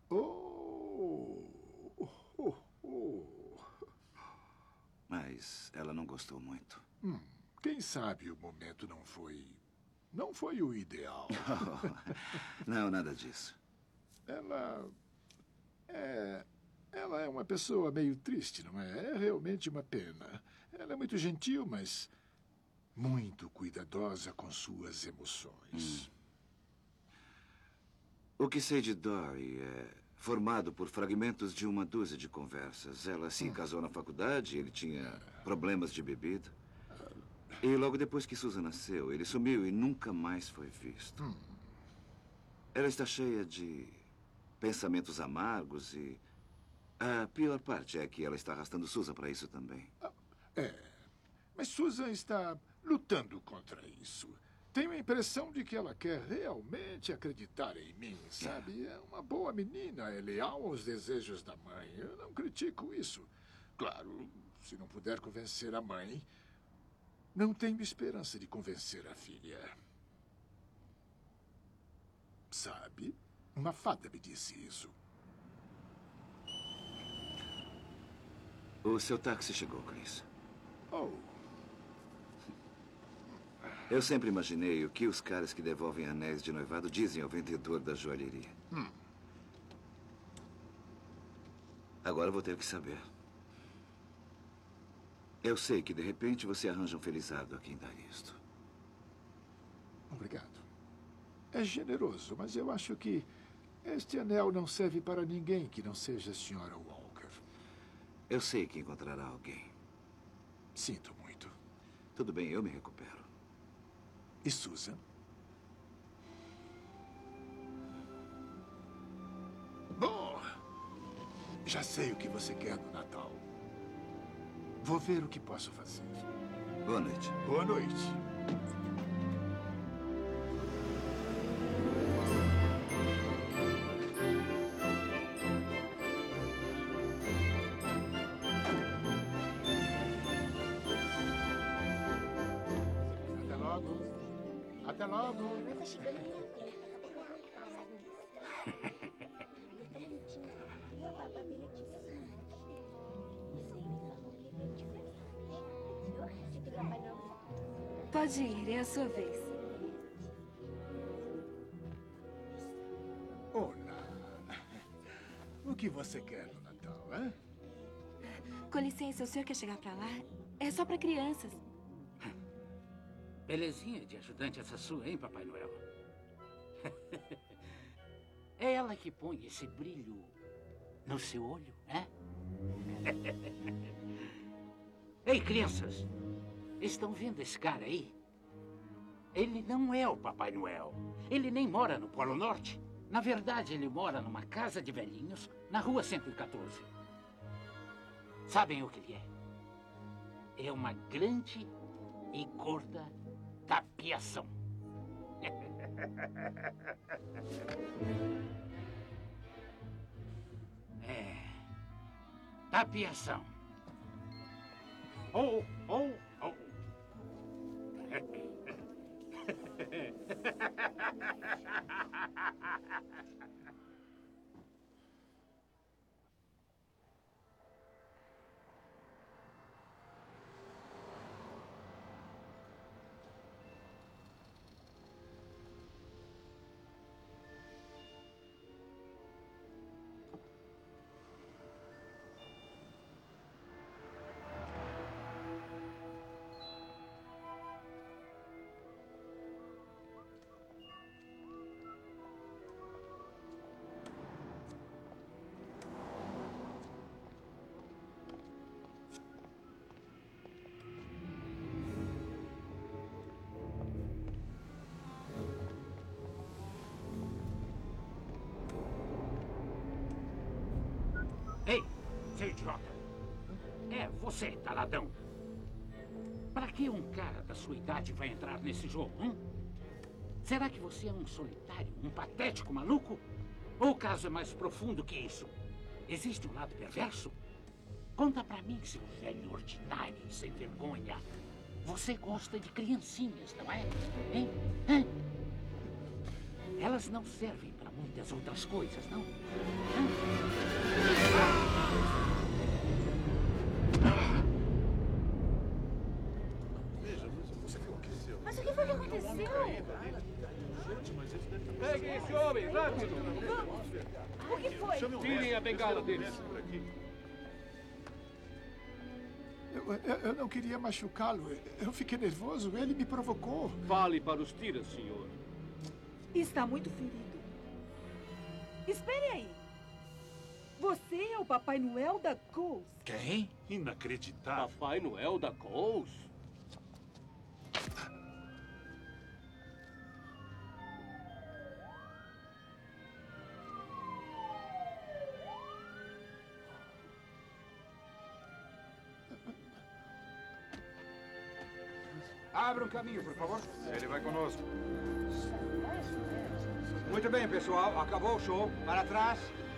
Mas ela não gostou muito. Quem sabe o momento não foi o ideal. Não, nada disso. Ela é uma pessoa meio triste, não é? É realmente uma pena. Ela é muito gentil, mas muito cuidadosa com suas emoções. O que sei de Dory é formado por fragmentos de uma dúzia de conversas. Ela se casou na faculdade, ele tinha problemas de bebida. E logo depois que Susan nasceu, ele sumiu e nunca mais foi visto. Ela está cheia de pensamentos amargos e a pior parte é que ela está arrastando Susan para isso também. Mas Susan está lutando contra isso. Tenho a impressão de que ela quer realmente acreditar em mim, sabe? É uma boa menina, é leal aos desejos da mãe. Eu não critico isso. Claro, se não puder convencer a mãe, não tenho esperança de convencer a filha. Sabe? Uma fada me disse isso. O seu táxi chegou, Chris. Oh. Eu sempre imaginei o que os caras que devolvem anéis de noivado dizem ao vendedor da joalheria. Agora vou ter que saber. Eu sei que, de repente, você arranja um felizardo a quem dar isto. Obrigado. É generoso, mas eu acho que este anel não serve para ninguém que não seja a Sra. Walker. Eu sei que encontrará alguém. Sinto muito. Tudo bem, eu me recupero. E Susan? Bom, já sei o que você quer no Natal. Vou ver o que posso fazer. Boa noite. Boa noite. Até logo. Até logo. Pode ir, é a sua vez. Olá. O que você quer no Natal, hein? Com licença, o senhor quer chegar pra lá? É só pra crianças. Belezinha de ajudante essa sua, hein, Papai Noel? É ela que põe esse brilho no seu olho, é? Ei, crianças! Estão vendo esse cara aí? Ele não é o Papai Noel. Ele nem mora no Polo Norte. Na verdade, ele mora numa casa de velhinhos na Rua 114. Sabem o que ele é? É uma grande e gorda tapiação. É. Tapiação. Oh, oh, oh. Ei, seu idiota! É você, taradão! Para que um cara da sua idade vai entrar nesse jogo, hein? Será que você é um solitário, um patético maluco? Ou o caso é mais profundo que isso? Existe um lado perverso? Conta pra mim, seu velho ordinário e sem vergonha. Você gosta de criancinhas, não é? Hein? Hein? Elas não servem para muitas outras coisas, não? Mas o que foi que aconteceu? Peguem esse homem, rápido! O que foi? Tirem a bengala deles. Eu não queria machucá-lo. Eu fiquei nervoso. Ele me provocou. Fale para os tiras, senhor. Está muito ferido. Espere aí. Você é o Papai Noel da Coles. Quem? Inacreditável. Papai Noel da Coles? Abra um caminho, por favor. Ele vai conosco. Muito bem, pessoal. Acabou o show. Para trás.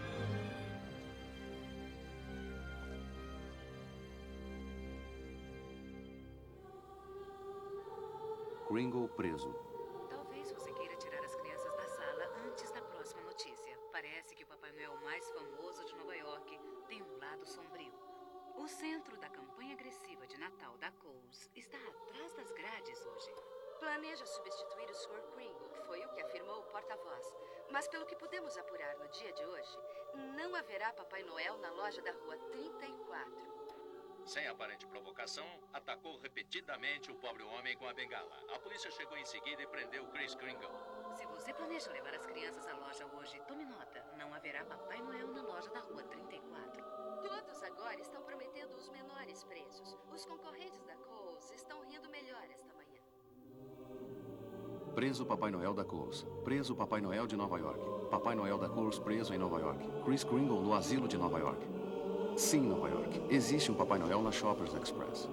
Kringle preso. Talvez você queira tirar as crianças da sala antes da próxima notícia. Parece que o Papai Noel mais famoso de Nova York tem um lado sombrio. O centro da campanha agressiva de Natal da Coles está atrás das grades hoje. Planeja substituir o Sr. Kringle, foi o que afirmou o porta-voz. Mas pelo que pudemos apurar no dia de hoje, não haverá Papai Noel na loja da Rua 34. Sem aparente provocação, atacou repetidamente o pobre homem com a bengala. A polícia chegou em seguida e prendeu Chris Kringle. Se você planeja levar as crianças à loja hoje, tome nota. Não haverá Papai Noel na loja da Rua 34. Todos agora estão prometendo os menores preços. Os concorrentes da Coles estão rindo melhor esta manhã. Preso Papai Noel da Coles. Preso Papai Noel de Nova York. Papai Noel da Coles preso em Nova York. Chris Kringle no asilo de Nova York. Sim, Nova York. Existe um Papai Noel na Shoppers Express.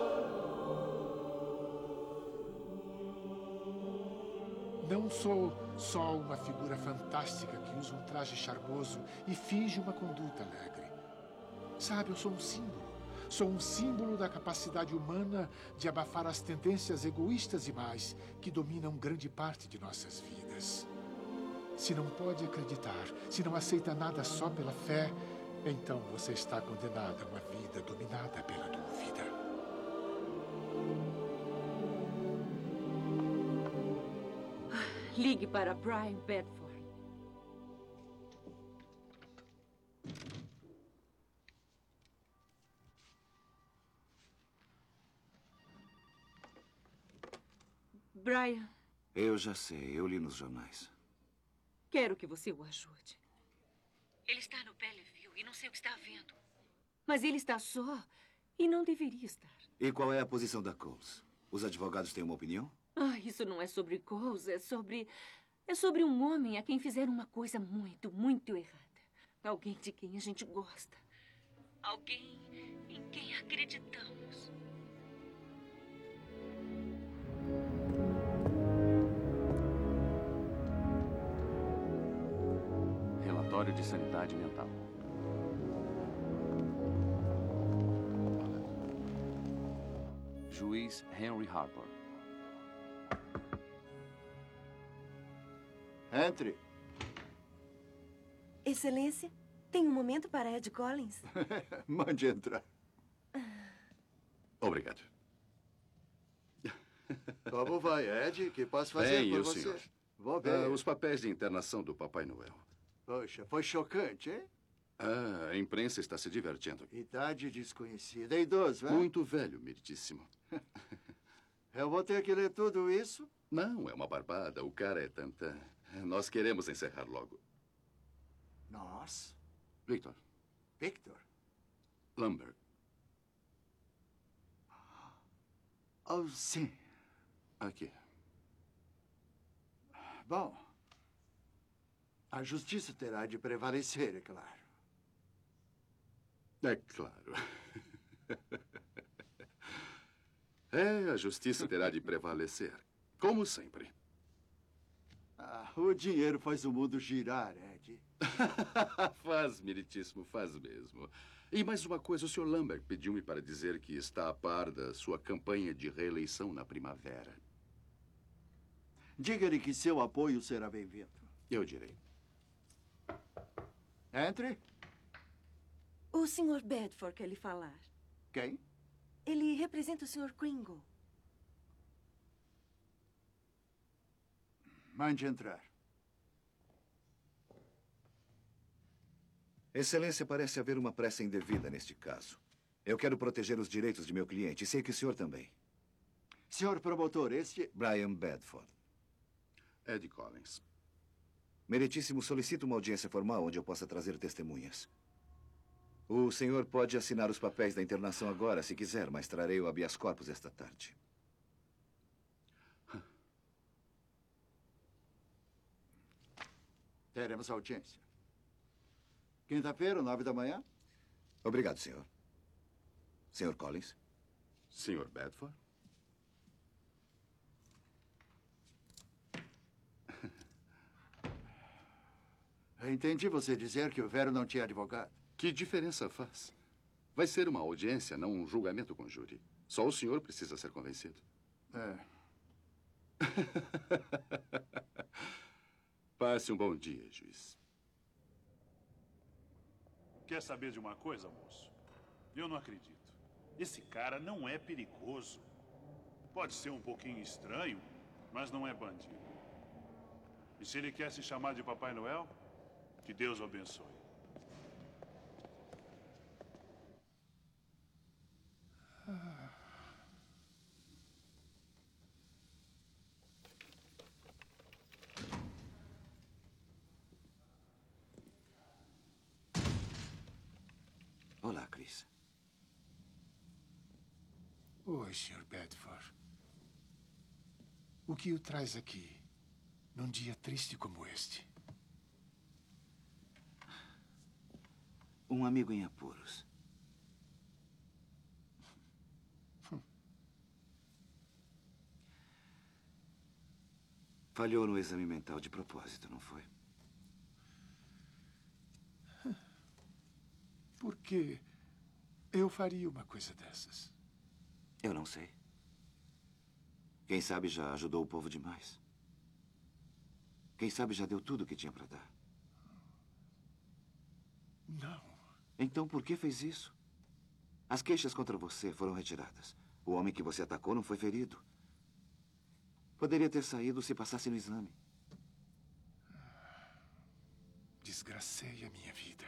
Não sou Só uma figura fantástica que usa um traje charmoso e finge uma conduta alegre. Sabe, eu sou um símbolo. Sou um símbolo da capacidade humana de abafar as tendências egoístas e más que dominam grande parte de nossas vidas. Se não pode acreditar, se não aceita nada só pela fé, então você está condenado a uma vida dominada pela dúvida. Ligue para Brian Bedford. Brian, Eu já sei, eu li nos jornais. quero que você o ajude. Ele está no Bellevue e não sei o que está vendo. Mas ele está só e não deveria estar. E qual é a posição da Coles? Os advogados têm uma opinião? Ah, isso não é sobre Coles, é sobre um homem a quem fizeram uma coisa muito, muito errada. Alguém de quem a gente gosta. Alguém em quem acreditamos. Relatório de sanidade mental. Juiz Henry Harper. Entre. Excelência, tem um momento para Ed Collins? Mande entrar. Obrigado. Como vai, Ed? Que posso fazer Bem, por o você? senhor? Vou bem. Os papéis de internação do Papai Noel. Poxa, foi chocante, hein? A imprensa está se divertindo. Idade desconhecida. É idoso, é? Muito velho, meritíssimo. Eu vou ter que ler tudo isso? Não, é uma barbada. O cara é tantã. Nós queremos encerrar logo. Nós? Victor. Victor? Lumberg. Oh, sim. Aqui. Bom, a justiça terá de prevalecer, é claro. É claro. A justiça terá de prevalecer. Como sempre. O dinheiro faz o mundo girar, Ed. Faz, meritíssimo, faz mesmo. E mais uma coisa, o Sr. Lumberg pediu-me para dizer que está a par da sua campanha de reeleição na primavera. Diga-lhe que seu apoio será bem-vindo. Eu direi. Entre. O Sr. Bedford quer lhe falar. Quem? Ele representa o Sr. Kringle. Mande entrar. Excelência, parece haver uma pressa indevida neste caso. Eu quero proteger os direitos de meu cliente e sei que o senhor também. Senhor promotor, este... Brian Bedford. Ed Collins. Meritíssimo, solicito uma audiência formal onde eu possa trazer testemunhas. O senhor pode assinar os papéis da internação agora, se quiser, mas trarei o habeas corpus esta tarde. Teremos audiência. Quinta-feira, 9 da manhã? Obrigado, senhor. Senhor Collins? Senhor Bedford? Eu entendi você dizer que o Vero não tinha advogado. Que diferença faz? Vai ser uma audiência, não um julgamento com júri. Só o senhor precisa ser convencido. Passe um bom dia, juiz. Quer saber de uma coisa, moço? Eu não acredito. Esse cara não é perigoso. Pode ser um pouquinho estranho, mas não é bandido. E se ele quer se chamar de Papai Noel, que Deus o abençoe. Olá, Chris. Oi, Sr. Bedford. O que o traz aqui, num dia triste como este? Um amigo em apuros. Falhou no exame mental de propósito, não foi? Por que eu faria uma coisa dessas? Eu não sei. Quem sabe já ajudou o povo demais. Quem sabe já deu tudo o que tinha para dar. Não. Então por que fez isso? As queixas contra você foram retiradas. O homem que você atacou não foi ferido. Poderia ter saído se passasse no exame. Desgracei a minha vida.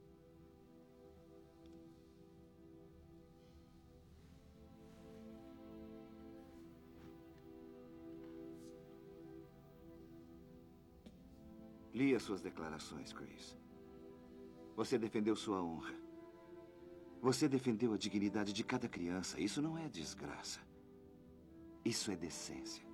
Li as suas declarações, Chris. Você defendeu sua honra. Você defendeu a dignidade de cada criança. Isso não é desgraça. Isso é decência.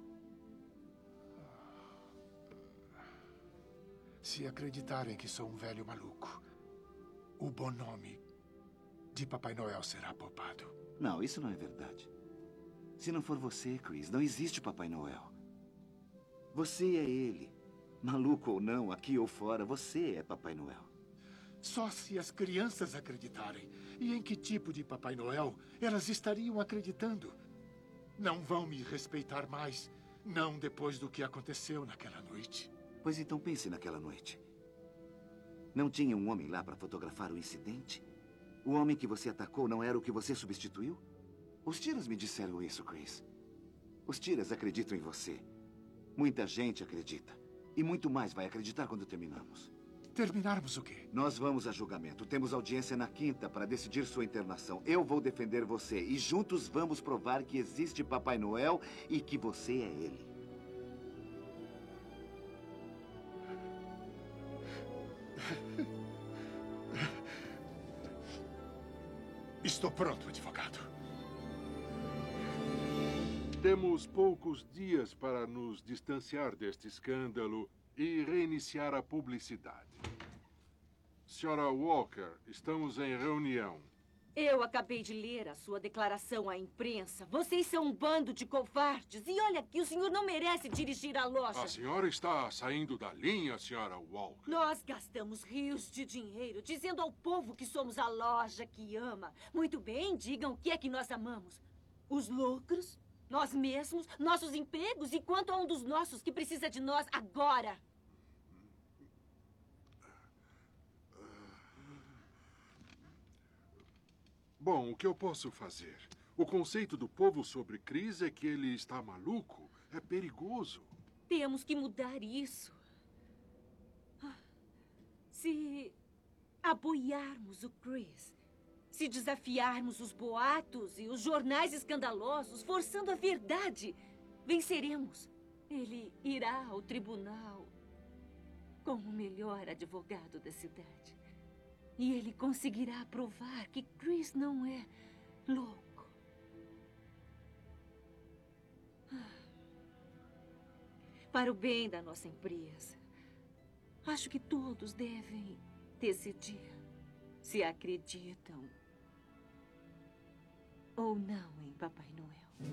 Se acreditarem que sou um velho maluco, o bom nome de Papai Noel será poupado. Não, isso não é verdade. Se não for você, Chris, não existe Papai Noel. Você é ele. Maluco ou não, aqui ou fora, você é Papai Noel. Só se as crianças acreditarem. E em que tipo de Papai Noel elas estariam acreditando? Não vão me respeitar mais. Não depois do que aconteceu naquela noite. Pois então pense naquela noite. Não tinha um homem lá para fotografar o incidente? O homem que você atacou não era o que você substituiu? Os tiras me disseram isso, Chris. Os tiras acreditam em você. Muita gente acredita. E muito mais vai acreditar quando terminamos. Terminarmos o quê? Nós vamos a julgamento. Temos audiência na quinta para decidir sua internação. Eu vou defender você. E juntos vamos provar que existe Papai Noel e que você é ele. Estou pronto, advogado. Temos poucos dias para nos distanciar deste escândalo e reiniciar a publicidade. Senhora Walker, estamos em reunião. Eu acabei de ler a sua declaração à imprensa. Vocês são um bando de covardes. E olha que o senhor não merece dirigir a loja. A senhora está saindo da linha, senhora Walker. Nós gastamos rios de dinheiro dizendo ao povo que somos a loja que ama. Muito bem, digam o que é que nós amamos. Os lucros, nós mesmos, nossos empregos e quanto a um dos nossos que precisa de nós agora. Bom, o que eu posso fazer? O conceito do povo sobre Chris é que ele está maluco. É perigoso. Temos que mudar isso. Se apoiarmos o Chris, se desafiarmos os boatos e os jornais escandalosos, forçando a verdade, venceremos. Ele irá ao tribunal como o melhor advogado da cidade. E ele conseguirá provar que Chris não é louco. Para o bem da nossa empresa, acho que todos devem decidir se acreditam ou não em Papai Noel.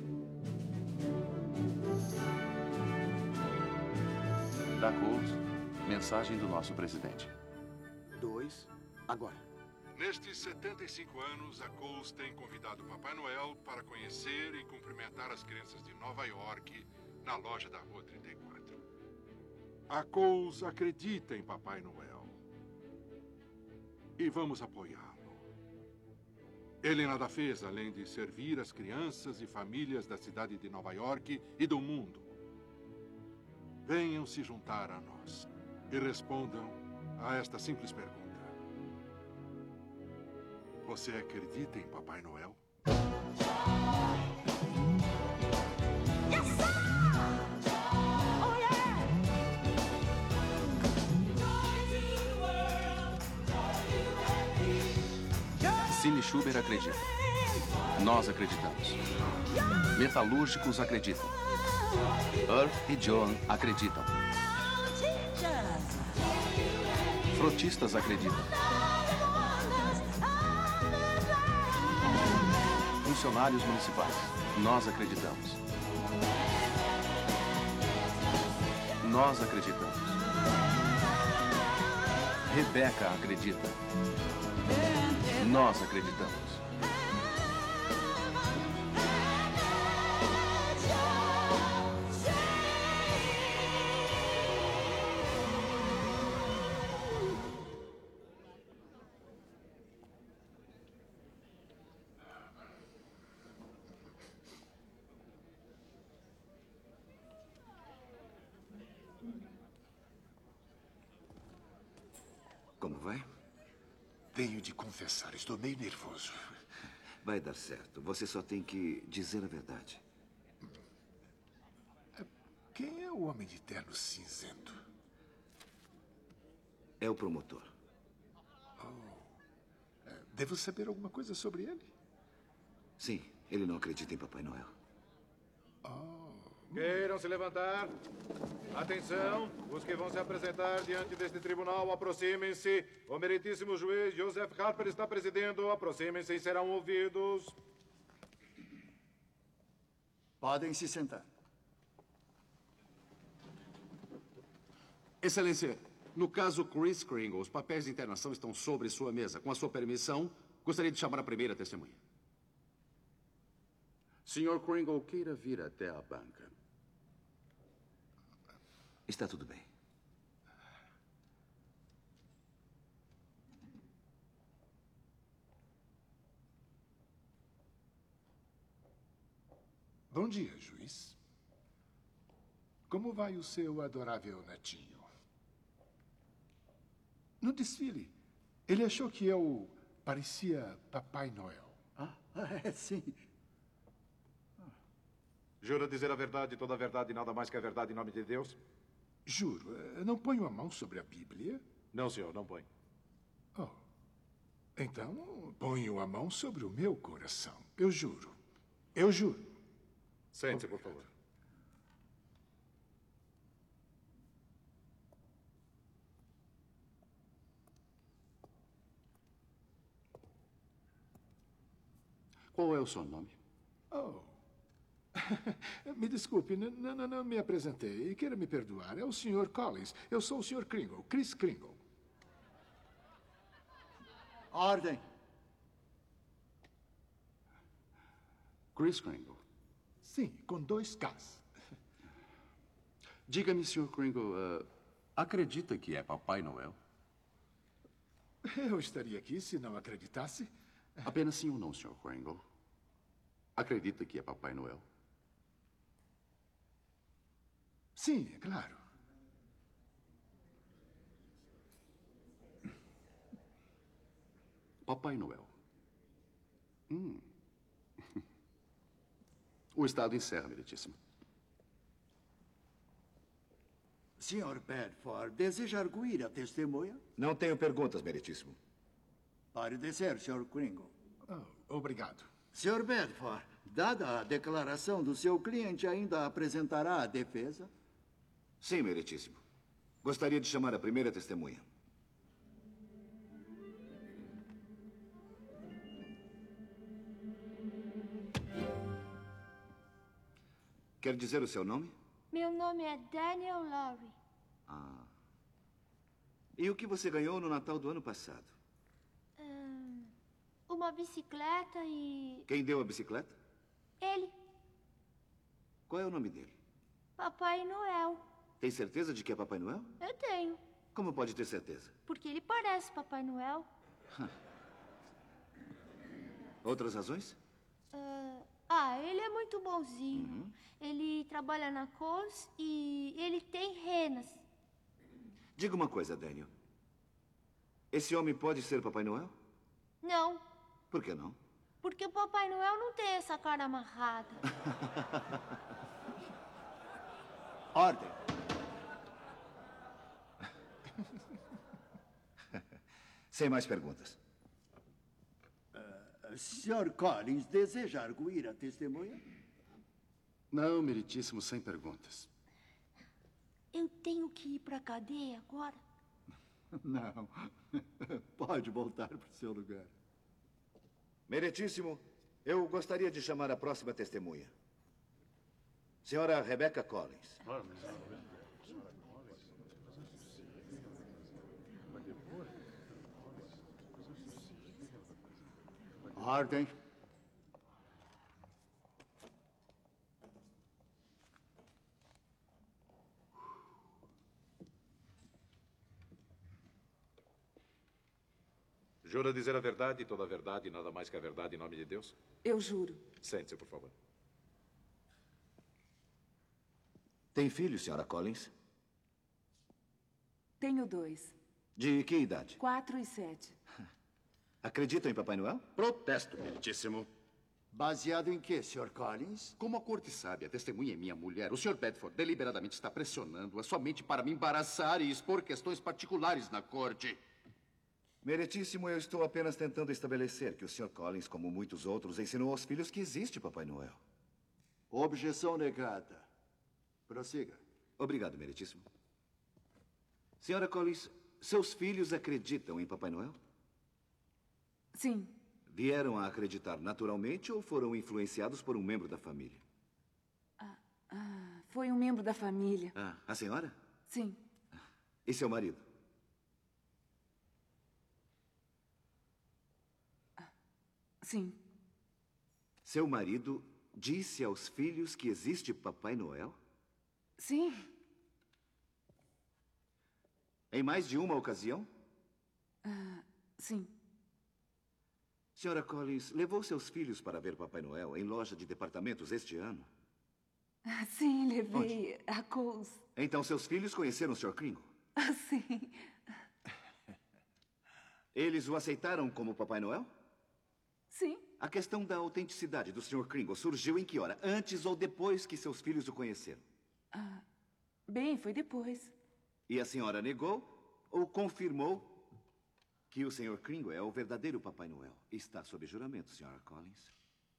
Da Coles, mensagem do nosso presidente. 2, agora. Nestes 75 anos, a Coles tem convidado o Papai Noel para conhecer e cumprimentar as crianças de Nova York na loja da Rua 34. A Coles acredita em Papai Noel. E vamos apoiá-lo. Ele nada fez além de servir as crianças e famílias da cidade de Nova York e do mundo. Venham se juntar a nós e respondam a esta simples pergunta. Você acredita em Papai Noel? Cine Schuber acredita. Nós acreditamos. Metalúrgicos acreditam. Earth e John acreditam. Frotistas acreditam. Funcionários municipais. Nós acreditamos. Nós acreditamos. Rebecca acredita. Nós acreditamos. Como vai? Tenho de confessar, estou meio nervoso. Vai dar certo. Você só tem que dizer a verdade. Quem é o homem de terno cinzento? É o promotor. Devo saber alguma coisa sobre ele? Sim, ele não acredita em Papai Noel. Queiram se levantar. Atenção, os que vão se apresentar diante deste tribunal, aproximem-se. O meritíssimo juiz Joseph Harper está presidindo. Aproximem-se e serão ouvidos. Podem se sentar. Excelência, no caso Chris Kringle, os papéis de internação estão sobre sua mesa. Com a sua permissão, gostaria de chamar a primeira testemunha. Sr. Kringle, queira vir até a banca. Está tudo bem. Bom dia, juiz. Como vai o seu adorável netinho? No desfile, ele achou que eu parecia Papai Noel. Sim. Jura dizer a verdade, toda a verdade e nada mais que a verdade em nome de Deus? Juro. Não ponho a mão sobre a Bíblia? Não, senhor, não põe. Oh. Então, ponho a mão sobre o meu coração. Eu juro. Eu juro. Sente-se, por favor. Qual é o seu nome? Oh. Me desculpe, não me apresentei. Queira me perdoar. É o Sr. Collins. Eu sou o Sr. Kringle, Chris Kringle. Ordem. Chris Kringle. Sim, com 2 Ks. Diga-me, Sr. Kringle, acredita que é Papai Noel? Eu estaria aqui se não acreditasse. Apenas sim ou não, Sr. Kringle? Acredita que é Papai Noel? Sim, é claro. Papai Noel. O Estado encerra, meritíssimo. Sr. Bedford, deseja arguir a testemunha? Não tenho perguntas, meritíssimo. Pare de ser, Sr. Kringle. Obrigado. Sr. Bedford, dada a declaração do seu cliente, ainda apresentará a defesa? Sim, meritíssimo. Gostaria de chamar a primeira testemunha. Quer dizer o seu nome? Meu nome é Daniel Lowry. E o que você ganhou no Natal do ano passado? Uma bicicleta e... Quem deu a bicicleta? Ele, Qual é o nome dele? Papai Noel. Tem certeza de que é Papai Noel? Eu tenho, Como pode ter certeza? porque ele parece Papai Noel. Outras razões? Ele é muito bonzinho. Ele trabalha na Coles e ele tem renas. Diga uma coisa, Daniel. Esse homem pode ser Papai Noel? Não, Por que não? porque o Papai Noel não tem essa cara amarrada. Ordem. Sem mais perguntas. Sr. Collins, deseja arguir a testemunha? Não, meritíssimo, sem perguntas. Eu tenho que ir pra cadeia agora? Não. Pode voltar para o seu lugar. Meritíssimo, eu gostaria de chamar a próxima testemunha. Senhora Rebecca Collins. Ordem. Jura dizer a verdade, toda a verdade e nada mais que a verdade em nome de Deus? Eu juro. Sente-se, por favor. Tem filho, senhora Collins? Tenho 2. De que idade? 4 e 7. Acreditam em Papai Noel? Protesto, meritíssimo. Baseado em quê, Sr. Collins? Como a corte sabe, a testemunha é minha mulher. O Sr. Bedford deliberadamente está pressionando-a somente para me embaraçar e expor questões particulares na corte. Meritíssimo, eu estou apenas tentando estabelecer que o Sr. Collins, como muitos outros, ensinou aos filhos que existe Papai Noel. Objeção negada. Prossiga. Obrigado, meritíssimo. Senhora Collins, seus filhos acreditam em Papai Noel? Sim. Vieram a acreditar naturalmente ou foram influenciados por um membro da família? Foi um membro da família. A senhora? Sim. E seu marido? Sim. Seu marido disse aos filhos que existe Papai Noel? Sim. Em mais de uma ocasião? Sim. Senhora Collins, levou seus filhos para ver Papai Noel em loja de departamentos este ano? Sim, levei a Coles. Então seus filhos conheceram o Sr. Kringle? Sim. Eles o aceitaram como Papai Noel? Sim. A questão da autenticidade do Sr. Kringle surgiu em que hora? Antes ou depois que seus filhos o conheceram? Bem, foi depois. E a senhora negou ou confirmou que o Sr. Kringle é o verdadeiro Papai Noel? Está sob juramento, Sra. Collins.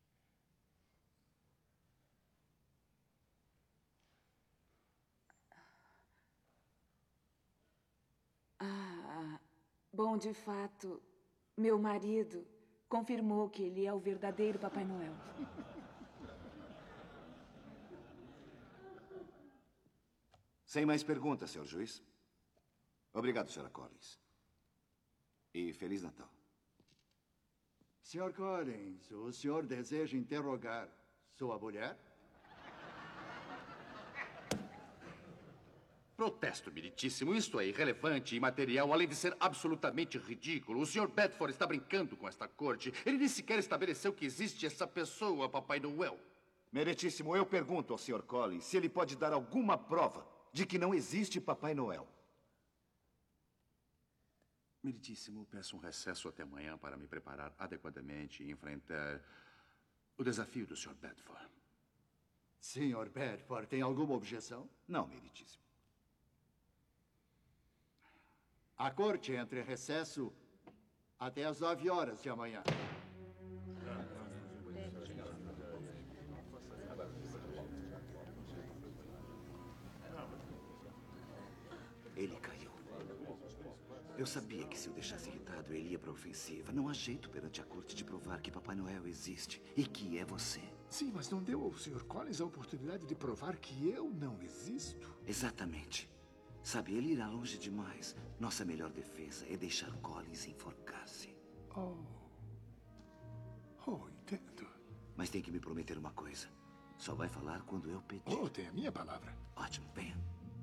Bom, de fato, meu marido confirmou que ele é o verdadeiro Papai Noel. Sem mais perguntas, Sr. Juiz. Obrigado, Sra. Collins. E Feliz Natal. Sr. Collins, o senhor deseja interrogar sua mulher? Protesto, meritíssimo. Isto é irrelevante e imaterial, além de ser absolutamente ridículo. O Sr. Bedford está brincando com esta corte. Ele nem sequer estabeleceu que existe essa pessoa, Papai Noel. Meritíssimo, eu pergunto ao Sr. Collins se ele pode dar alguma prova de que não existe Papai Noel. Meritíssimo, peço um recesso até amanhã para me preparar adequadamente e enfrentar o desafio do Sr. Bedford. Sr. Bedford, tem alguma objeção? Não, meritíssimo. A corte entra em recesso até às 9 horas de amanhã. Ele caiu. Eu sabia que se o deixasse irritado, ele ia para a ofensiva. Não há jeito perante a corte de provar que Papai Noel existe e que é você. Sim, mas não deu ao Sr. Collins a oportunidade de provar que eu não existo. Exatamente. Sabe, ele irá longe demais. Nossa melhor defesa é deixar Collins enforcar-se. Entendo. Mas tem que me prometer uma coisa. Só vai falar quando eu pedir. Tem a minha palavra. Ótimo, venha.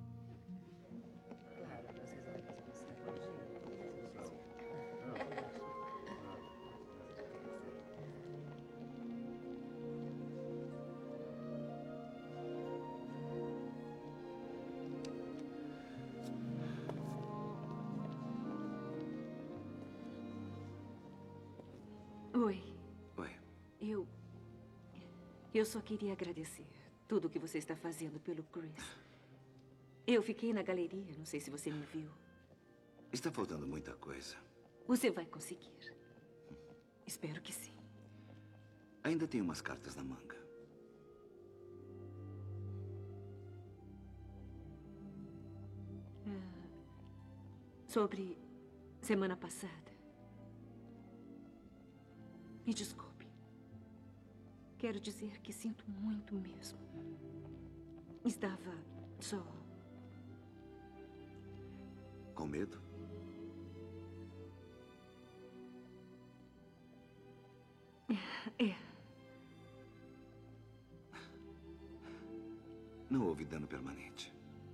Oi. Oi. Eu só queria agradecer tudo o que você está fazendo pelo Chris. Eu fiquei na galeria, não sei se você me viu. Está faltando muita coisa. Você vai conseguir. Espero que sim. Ainda tem umas cartas na manga. Sobre semana passada. Me desculpe. Quero dizer que sinto muito mesmo. Estava só... Com medo? É. Não houve dano permanente.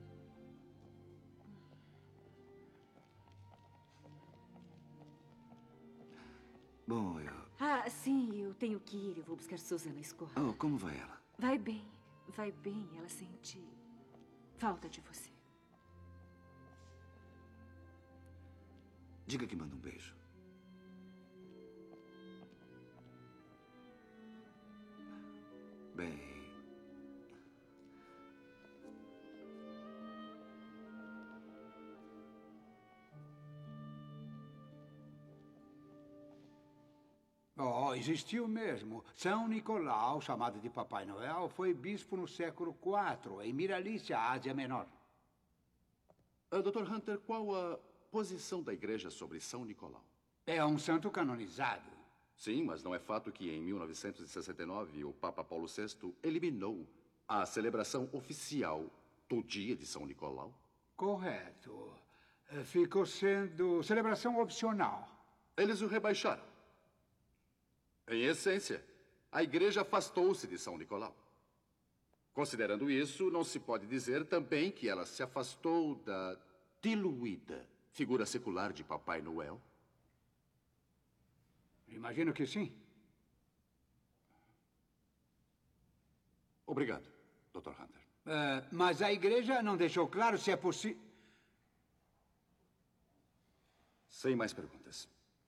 Bom, Ah, sim, eu tenho que ir. Eu vou buscar Susan na escola. Oh, como vai ela? Vai bem. Vai bem. Ela sente falta de você. Diga que manda um beijo. Bem... Oh, existiu mesmo. São Nicolau, chamado de Papai Noel, foi bispo no século IV, em Miralícia, Ásia Menor. Dr. Hunter, qual a posição da igreja sobre São Nicolau? É um santo canonizado. Sim, mas não é fato que em 1969 o Papa Paulo VI eliminou a celebração oficial do dia de São Nicolau? Correto. Ficou sendo celebração opcional. Eles o rebaixaram. Em essência, a igreja afastou-se de São Nicolau. Considerando isso, não se pode dizer também que ela se afastou da diluída figura secular de Papai Noel? Imagino que sim. Obrigado, Dr. Hunter. Mas a igreja não deixou claro se é possível... Sem mais perguntas.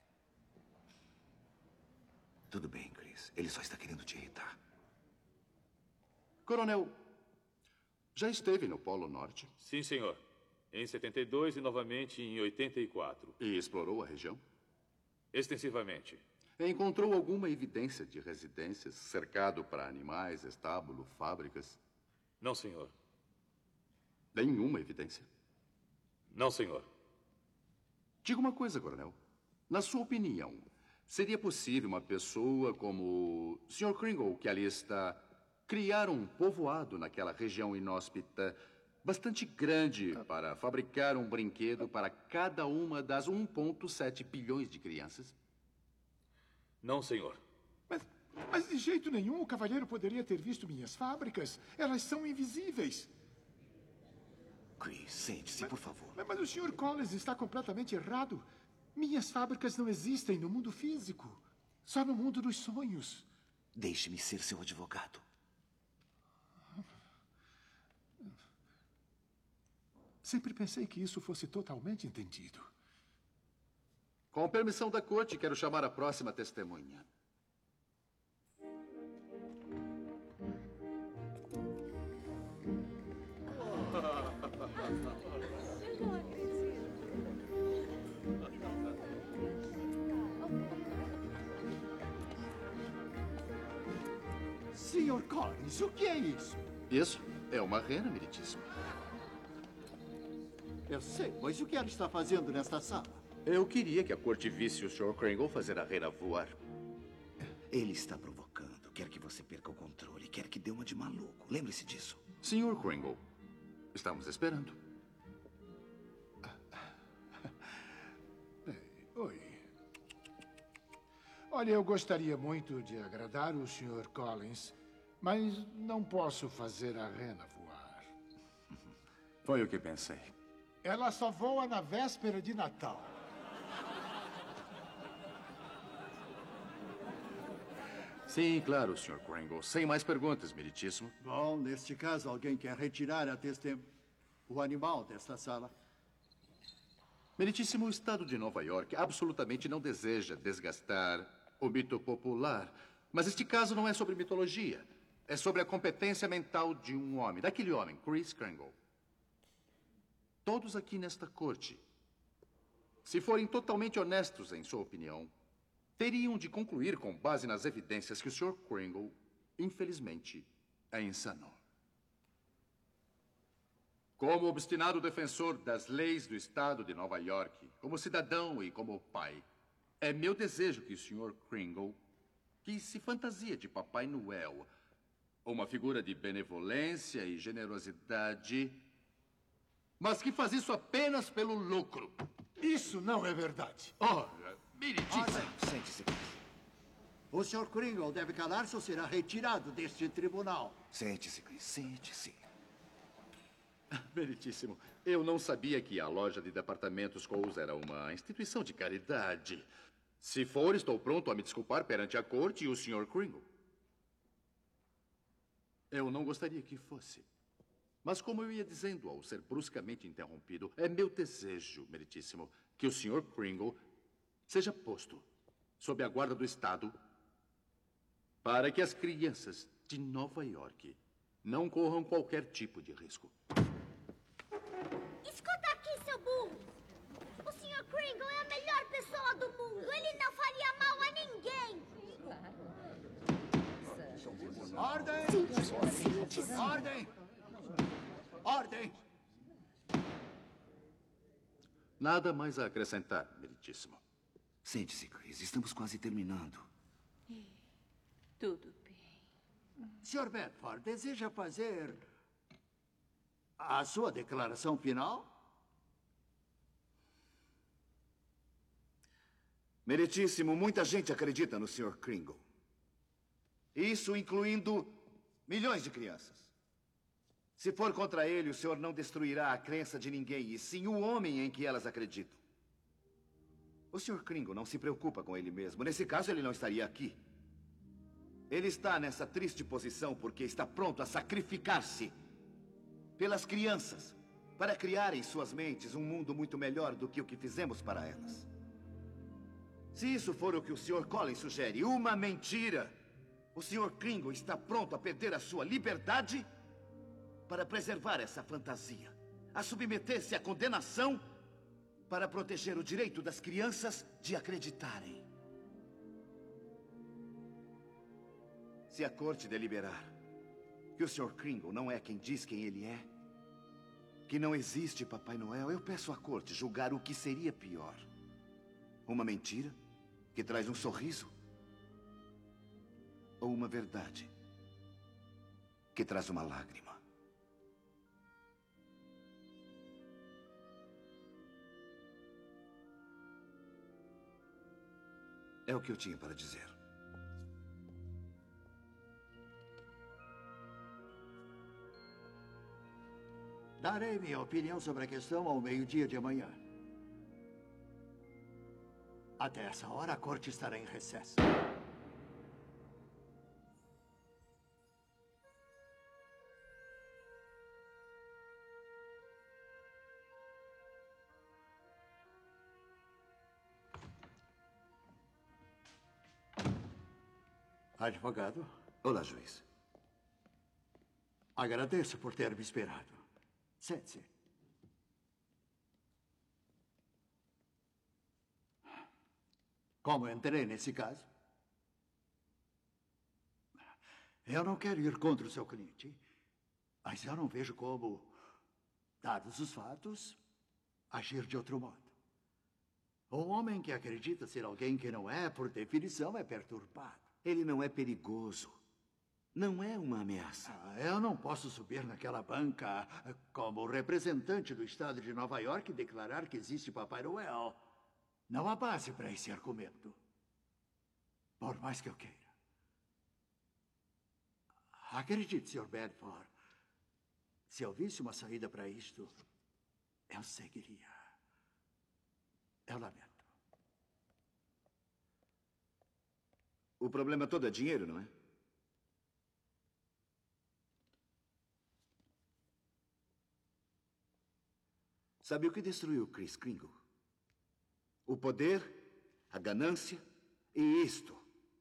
Tudo bem, Chris. Ele só está querendo te irritar. Coronel, já esteve no Polo Norte? Sim, senhor. Em 72 e novamente em 84. E explorou a região? Extensivamente. Encontrou alguma evidência de residências, cercado para animais, estábulo, fábricas? Não, senhor. Nenhuma evidência? Não, senhor. Diga uma coisa, coronel. Na sua opinião, seria possível uma pessoa como o Sr. Kringle, que ali está, criar um povoado naquela região inóspita bastante grande para fabricar um brinquedo para cada uma das 1,7 bilhões de crianças? Não, senhor. Mas de jeito nenhum o cavalheiro poderia ter visto minhas fábricas. Elas são invisíveis. Chris, sente-se, por favor. Mas o Sr. Collins está completamente errado. Minhas fábricas não existem no mundo físico. Só no mundo dos sonhos. Deixe-me ser seu advogado. Sempre pensei que isso fosse totalmente entendido. Com permissão da corte, quero chamar a próxima testemunha. Sr. Collins, o que é isso? Isso é uma rena, meritíssimo. Eu sei, mas o que ela está fazendo nesta sala? Eu queria que a corte visse o Sr. Kringle fazer a rena voar. Ele está provocando. Quer que você perca o controle. Quer que dê uma de maluco. Lembre-se disso. Sr. Kringle, estamos esperando. Oi. Olha, eu gostaria muito de agradar o Sr. Collins, mas não posso fazer a rena voar. Foi o que pensei. Ela só voa na véspera de Natal. Sim, claro, Sr. Kringle. Sem mais perguntas, meritíssimo. Bom, neste caso, alguém quer retirar o animal desta sala? Meritíssimo, o Estado de Nova York absolutamente não deseja desgastar o mito popular. Mas este caso não é sobre mitologia. É sobre a competência mental de um homem, daquele homem, Chris Kringle. Todos aqui nesta corte, se forem totalmente honestos em sua opinião, teriam de concluir com base nas evidências que o Sr. Kringle, infelizmente, é insano. Como obstinado defensor das leis do Estado de Nova York, como cidadão e como pai, é meu desejo que o Sr. Kringle, que se fantasia de Papai Noel, uma figura de benevolência e generosidade, mas que faz isso apenas pelo lucro. Isso não é verdade. Ora, meritíssimo. Sente-se. O Sr. Kringle deve calar-se ou será retirado deste tribunal. Sente-se, Chris, sente-se. Meritíssimo, eu não sabia que a loja de departamentos Coles era uma instituição de caridade. Se for, estou pronto a me desculpar perante a corte e o Sr. Kringle. Eu não gostaria que fosse. Mas como eu ia dizendo ao ser bruscamente interrompido, é meu desejo, meritíssimo, que o Sr. Kringle seja posto sob a guarda do Estado para que as crianças de Nova York não corram qualquer tipo de risco. Escuta aqui, seu burro. O Sr. Kringle é a melhor pessoa do mundo. Ele não faria mal a ninguém. Ordem! Ordem! Ordem! Nada mais a acrescentar, meritíssimo. Sente-se, Chris. Estamos quase terminando. Tudo bem. Sr. Bedford, deseja fazer a sua declaração final? Meritíssimo, muita gente acredita no Sr. Kringle. Isso incluindo milhões de crianças. Se for contra ele, o senhor não destruirá a crença de ninguém, e sim o homem em que elas acreditam. O Sr. Kringle não se preocupa com ele mesmo. Nesse caso, ele não estaria aqui. Ele está nessa triste posição porque está pronto a sacrificar-se pelas crianças, para criar em suas mentes um mundo muito melhor do que o que fizemos para elas. Se isso for o que o Sr. Collins sugere, uma mentira, o Sr. Kringle está pronto a perder a sua liberdade para preservar essa fantasia, a submeter-se à condenação para proteger o direito das crianças de acreditarem. Se a corte deliberar que o Sr. Kringle não é quem diz quem ele é, que não existe Papai Noel, eu peço à corte julgar o que seria pior. Uma mentira que traz um sorriso? Ou uma verdade que traz uma lágrima? É o que eu tinha para dizer. Darei minha opinião sobre a questão ao meio-dia de amanhã. Até essa hora, a corte estará em recesso. Advogado? Olá, juiz. Agradeço por ter me esperado. Sente-se. Como entrei nesse caso? Eu não quero ir contra o seu cliente, mas eu não vejo como, dados os fatos, agir de outro modo. Um homem que acredita ser alguém que não é, por definição, é perturbado. Ele não é perigoso. Não é uma ameaça. Eu não posso subir naquela banca como representante do estado de Nova York e declarar que existe Papai Noel. Não há base para esse argumento. Por mais que eu queira. Acredite, Sr. Bedford. Se eu visse uma saída para isto, eu seguiria. Eu lamento. O problema todo é dinheiro, não é? Sabe o que destruiu Kris Kringle? O poder, a ganância e isto.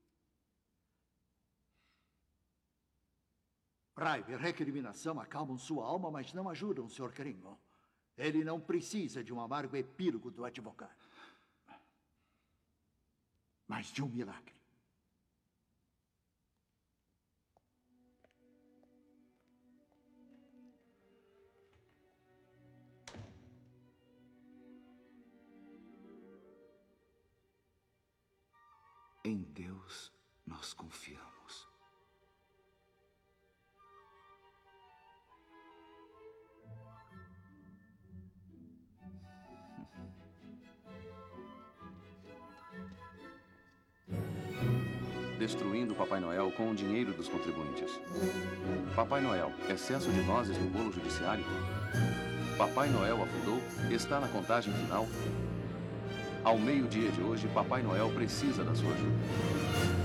Raiva e recriminação acalmam sua alma, mas não ajudam o Sr. Kringle. Ele não precisa de um amargo epílogo do advogado. Mas de um milagre. Em Deus nós confiamos. destruindo o Papai Noel com o dinheiro dos contribuintes. Papai Noel, excesso de nozes no bolo judiciário? Papai Noel afundou? Está na contagem final? Ao meio-dia de hoje, Papai Noel precisa da sua ajuda.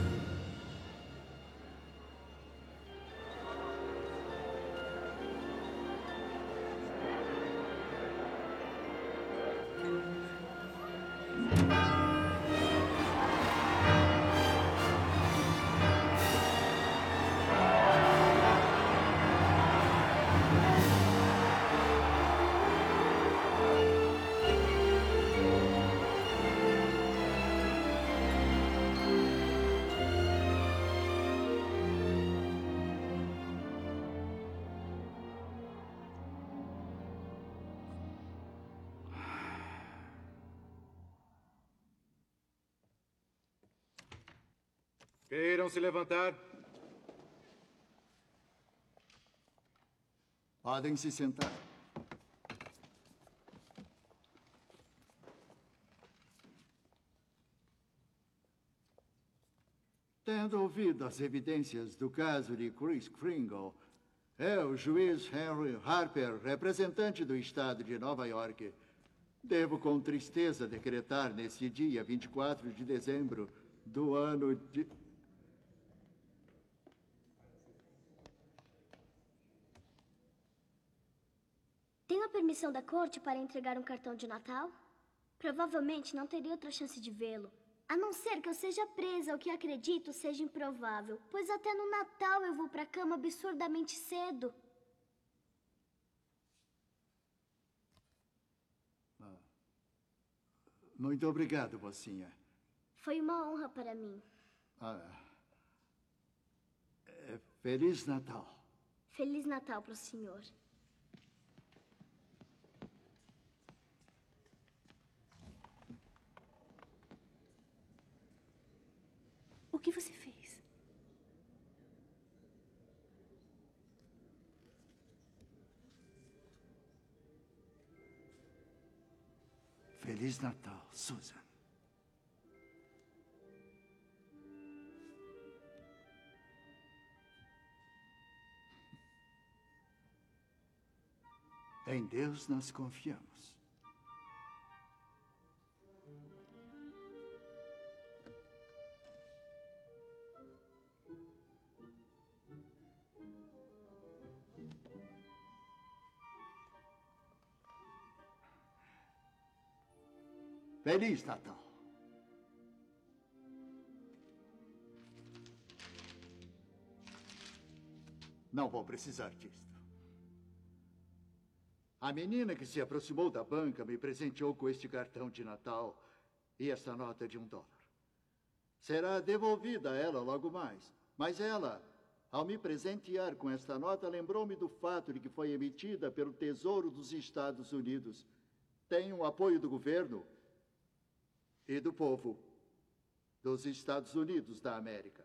Queiram se levantar. Podem se sentar. Tendo ouvido as evidências do caso de Kris Kringle, eu, juiz Henry Harper, representante do Estado de Nova York, devo com tristeza decretar nesse dia 24 de dezembro do ano de... Tenho a permissão da corte para entregar um cartão de Natal? Provavelmente não teria outra chance de vê-lo. A não ser que eu seja presa, o que acredito seja improvável, pois até no Natal eu vou para a cama absurdamente cedo. Muito obrigado, mocinha. Foi uma honra para mim. Feliz Natal. Feliz Natal para o senhor. O que você fez? Feliz Natal, Susan. Em Deus nós confiamos. Feliz Natal. Não vou precisar disto. A menina que se aproximou da banca me presenteou com este cartão de Natal e esta nota de $1. Será devolvida a ela logo mais. Mas ela, ao me presentear com esta nota, lembrou-me do fato de que foi emitida pelo Tesouro dos Estados Unidos. Tem o apoio do governo e do povo dos Estados Unidos da América.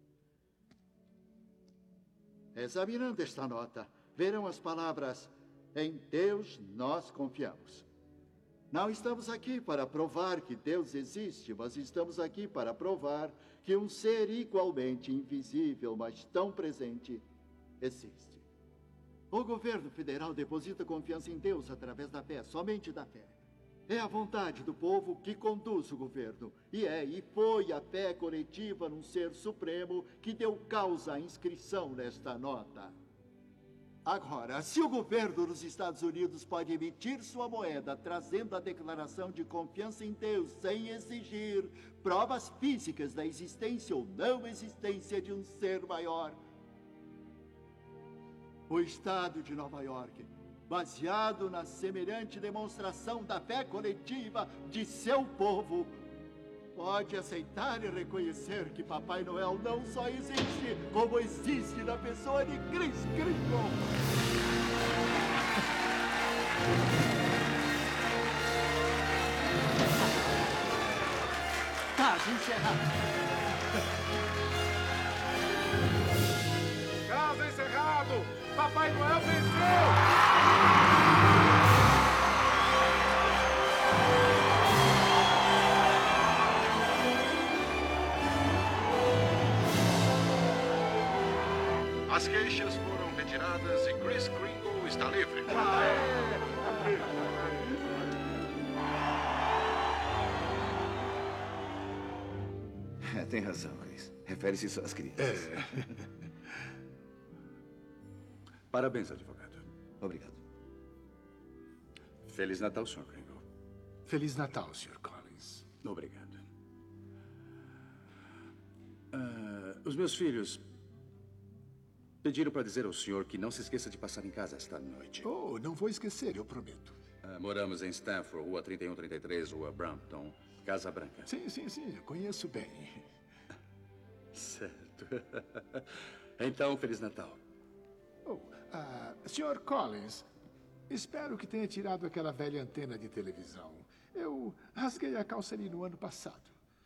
Examinando esta nota, verão as palavras: em Deus nós confiamos. Não estamos aqui para provar que Deus existe, mas estamos aqui para provar que um ser igualmente invisível, mas tão presente, existe. O governo federal deposita confiança em Deus através da fé, somente da fé. É a vontade do povo que conduz o governo. E foi a fé coletiva num ser supremo que deu causa à inscrição nesta nota. Agora, se o governo dos Estados Unidos pode emitir sua moeda trazendo a declaração de confiança em Deus sem exigir provas físicas da existência ou não existência de um ser maior, o Estado de Nova York, baseado na semelhante demonstração da fé coletiva de seu povo, pode aceitar e reconhecer que Papai Noel não só existe, como existe na pessoa de Kris Kringle. Caso encerrado. Caso encerrado! Papai Noel venceu! As queixas foram retiradas e Chris Kringle está livre. Tem razão, Chris. Refere-se só às crianças. Parabéns, advogado. Obrigado. Feliz Natal, Sr. Kringle. Feliz Natal, Sr. Collins. Obrigado. Os meus filhos pediram para dizer ao senhor que não se esqueça de passar em casa esta noite. Oh, não vou esquecer, eu prometo. Moramos em Stanford, Rua 3133, Rua Brampton, Casa Branca. Sim, eu conheço bem. Certo. Então, Feliz Natal. Sr. Collins, espero que tenha tirado aquela velha antena de televisão. Eu rasguei a calça ali no ano passado.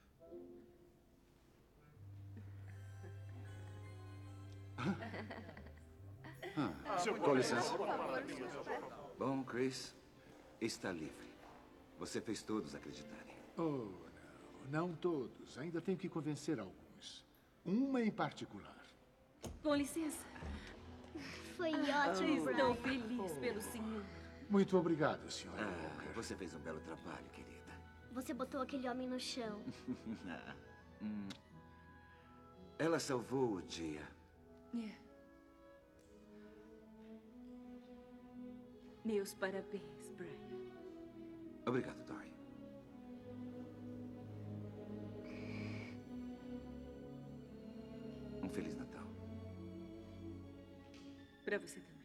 Com licença. Bom, Chris, está livre. Você fez todos acreditarem. Oh, não todos. Ainda tenho que convencer alguns. Uma em particular. Com licença. Foi ótimo, Estou Brian. feliz pelo senhor. Muito obrigado, Sr. Você fez um belo trabalho, querida. Você botou aquele homem no chão. Ela salvou o dia. Meus parabéns, Brian. Obrigado, Dory. Um Feliz Natal. Para você também.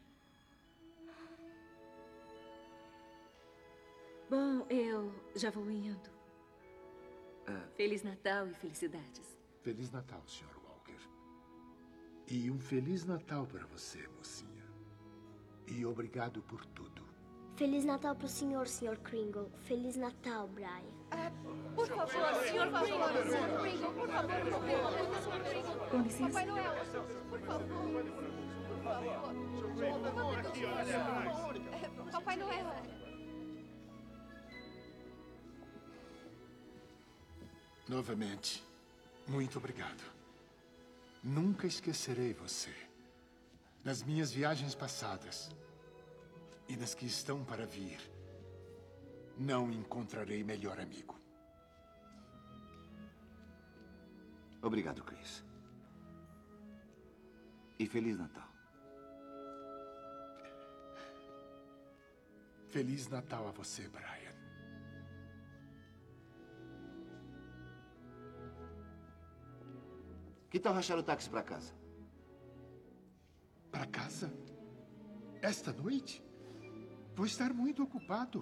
Bom, eu já vou indo. Feliz Natal e felicidades. Feliz Natal, Sr. Walker. E um Feliz Natal para você, mocinha. E obrigado por tudo. Feliz Natal pro senhor, Sr. Kringle. Feliz Natal, Brian. Por favor, Sr. Kringle, por favor, pelo amor do Sr. Kringle. Com licença. Papai Noel, por favor. Papai Noel. Novamente, muito obrigado. Nunca esquecerei você. Nas minhas viagens passadas e nas que estão para vir, não encontrarei melhor amigo. Obrigado, Chris. E Feliz Natal. Feliz Natal a você, Brian. Que tal rachar o táxi para casa? Para casa? Esta noite? Vou estar muito ocupado.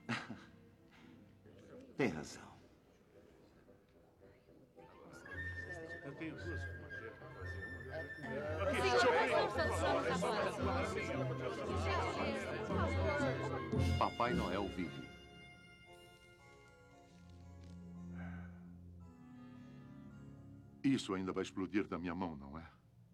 Tem razão. Eu tenho duas Papai Noel vive. Isso ainda vai explodir da minha mão, não é?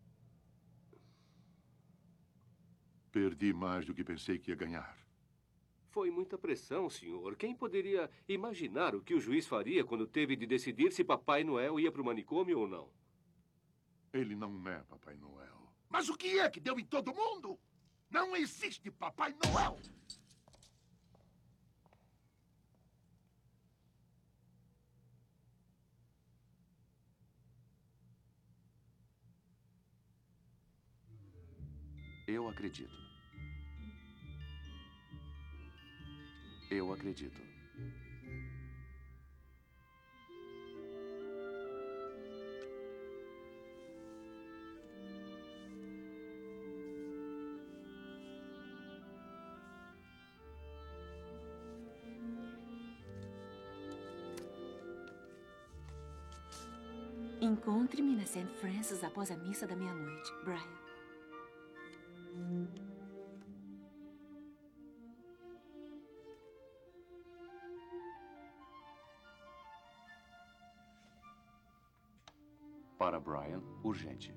Perdi mais do que pensei que ia ganhar. Foi muita pressão, senhor. Quem poderia imaginar o que o juiz faria quando teve de decidir se Papai Noel ia para o manicômio ou não? Ele não é Papai Noel. Mas o que é que deu em todo mundo? Não existe Papai Noel! Eu acredito. Eu acredito. Encontre-me na St. Francis após a missa da meia-noite, Brian. Para Brian, urgente.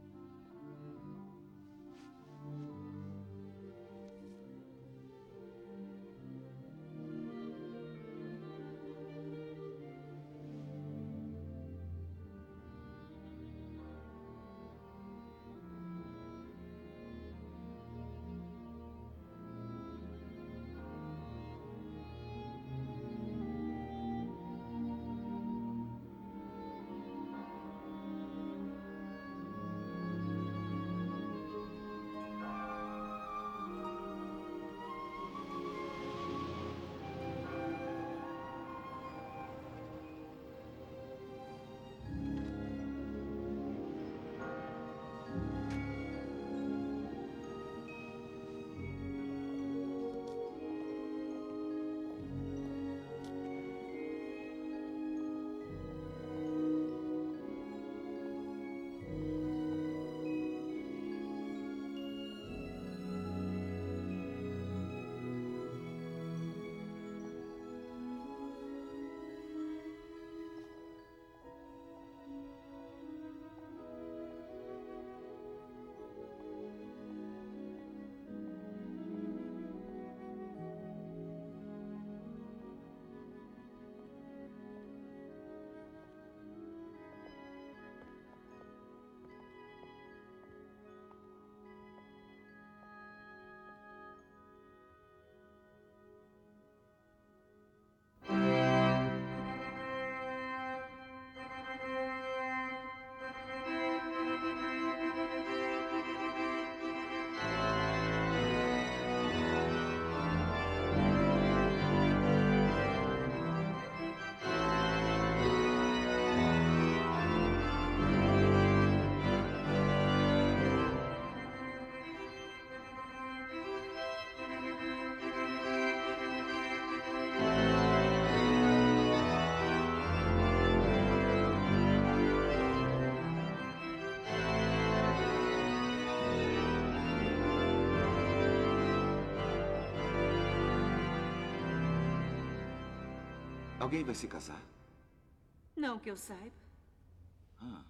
Alguém vai se casar? Não que eu saiba. Ah.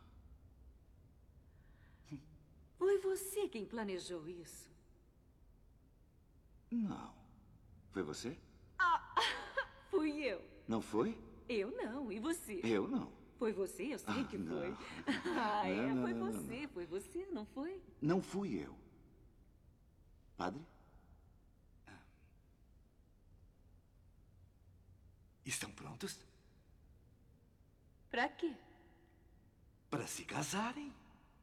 Foi você quem planejou isso. Não. Foi você? Fui eu. Não foi? Eu não. E você? Eu não. Foi você? Eu sei que não. foi. Não, Foi não, você. Foi você, não foi? Não fui eu. Padre? Estão prontos? Pra quê? Para se casarem.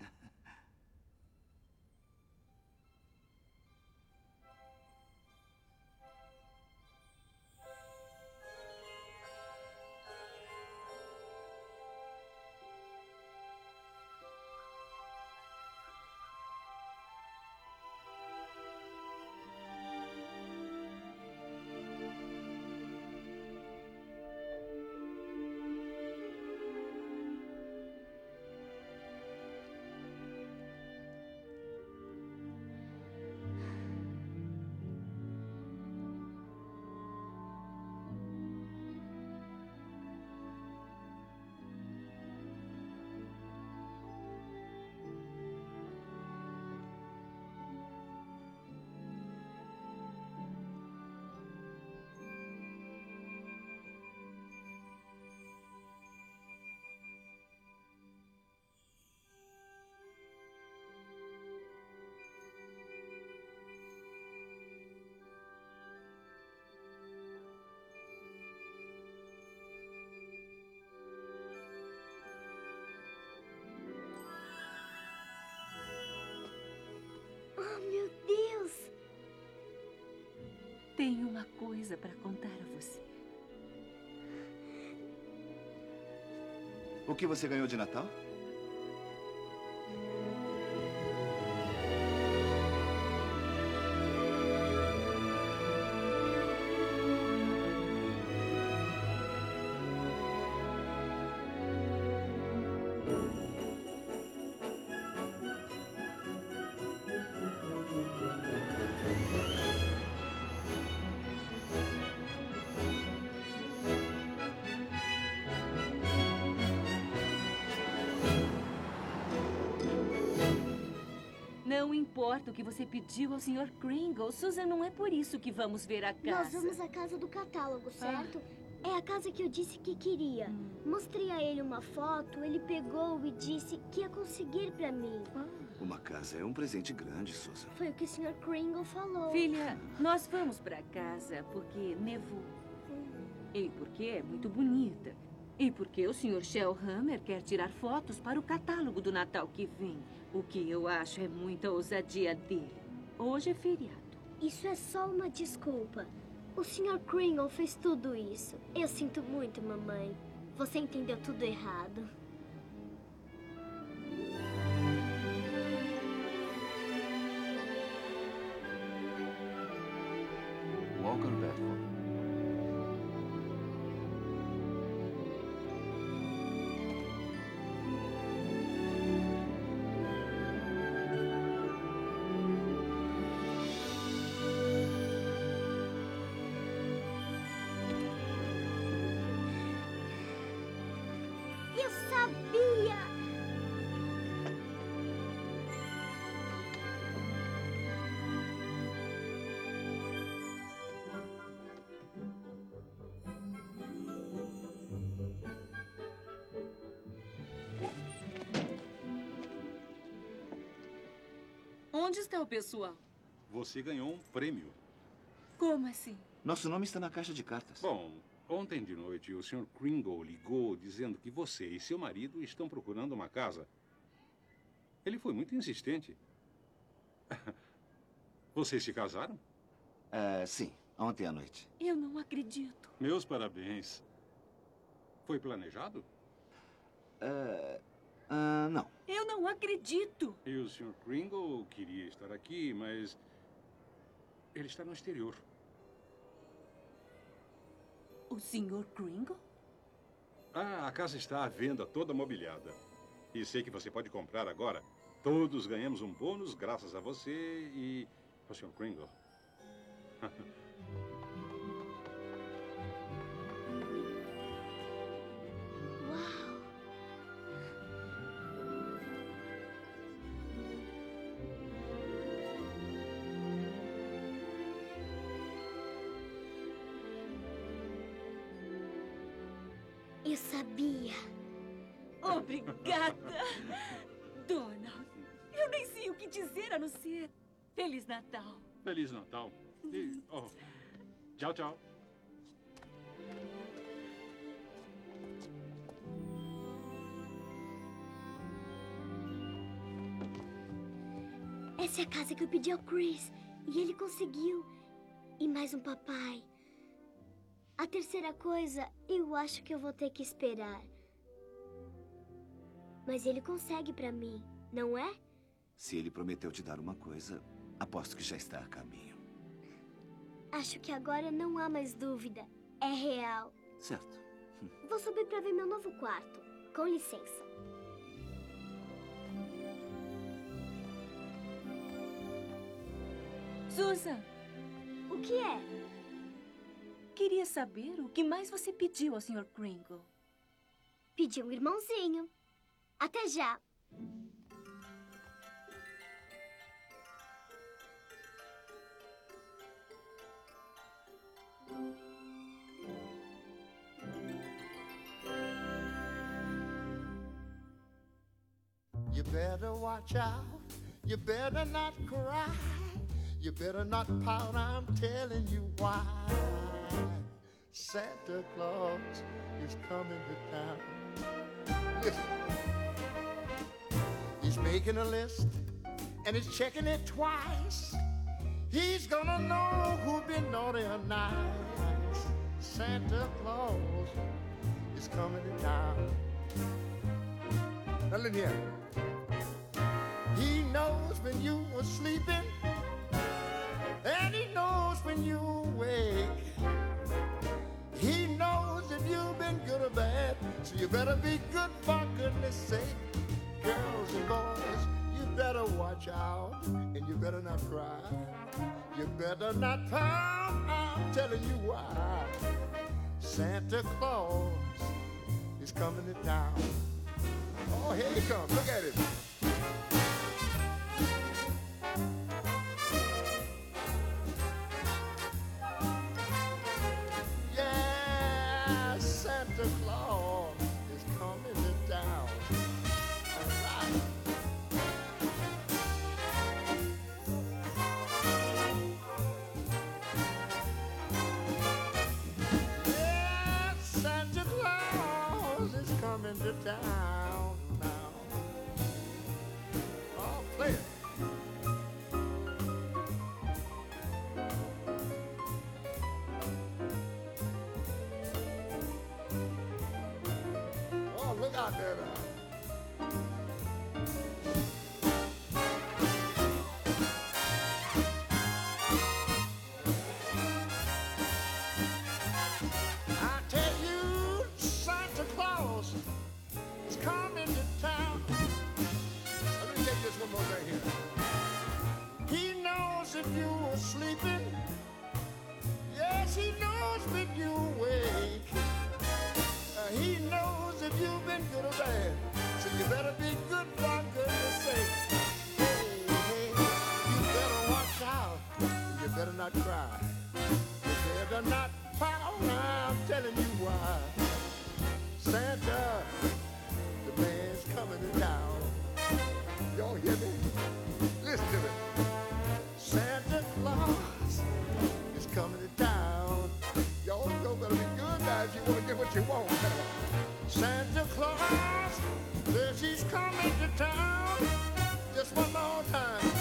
Oh, meu Deus! Tenho uma coisa para contar a você. O que você ganhou de Natal? Não importa o que você pediu ao Sr. Kringle, Susan, não é por isso que vamos ver a casa. Nós vamos à casa do catálogo, certo? É a casa que eu disse que queria. Mostrei a ele uma foto, ele pegou e disse que ia conseguir pra mim. Uma casa é um presente grande, Susan. Foi o que o Sr. Kringle falou. Filha, nós vamos pra casa porque nevou. E porque é muito bonita. E porque o Sr. Shellhammer quer tirar fotos para o catálogo do Natal que vem. O que eu acho é muita ousadia dele. Hoje é feriado. Isso é só uma desculpa. O Sr. Kringle fez tudo isso. Eu sinto muito, mamãe. Você entendeu tudo errado. Walker Bedford. Eu sabia! Onde está o pessoal? Você ganhou um prêmio. Como assim? Nosso nome está na caixa de cartas. Bom, ontem de noite o Sr. Kringle ligou dizendo que você e seu marido estão procurando uma casa. Ele foi muito insistente. Vocês se casaram? Sim, ontem à noite. Eu não acredito. Meus parabéns. Foi planejado? Não. Eu não acredito. E o Sr. Kringle queria estar aqui, mas ele está no exterior. O Sr. Kringle? A casa está à venda, toda mobiliada. E sei que você pode comprar agora. Todos ganhamos um bônus graças a você e ao Sr. Kringle. Eu sabia. Obrigada, Donald. Eu nem sei o que dizer a não ser Feliz Natal. Feliz Natal. E, tchau, tchau. Essa é a casa que eu pedi ao Chris. E ele conseguiu. E mais um papai. A terceira coisa, eu acho que eu vou ter que esperar. Mas ele consegue pra mim, não é? Se ele prometeu te dar uma coisa, aposto que já está a caminho. Acho que agora não há mais dúvida. É real. Certo. Vou subir pra ver meu novo quarto. Com licença. Susan! O que é? Queria saber o que mais você pediu ao Sr. Kringle. Pedi um irmãozinho. Até já. You better watch out. You better not cry. You better not pout. I'm telling you why. Santa Claus is coming to town. Listen. He's making a list and he's checking it twice. He's gonna know who been naughty or nice. Santa Claus is coming to town. Now listen here. He knows when you were sleeping, and he knows when you awake. He knows if you've been good or bad, so you better be good for goodness sake. Girls and boys, you better watch out, and you better not cry. You better not pout, I'm telling you why. Santa Claus is coming to town. Oh, here he comes, look at him. Yeah, Santa Claus is coming to town. All right. Yeah, Santa Claus is coming to town now. Oh, play it. Oh, look out there now. I tell you, Santa Claus is coming to town. Let me take this one more right here. He knows if you were sleeping. Yes, he knows when you awake. He knows if you've been good or bad. So you better be good for goodness sake. Hey, hey, you better watch out. You better not cry. You better not pout. I'm telling you why. Santa, the man's coming to town. Y'all hear me? Listen to me. Santa Claus is coming to town. Y'all better be good now if you want to get what you want. Santa Claus says he's coming to town. Just one more time.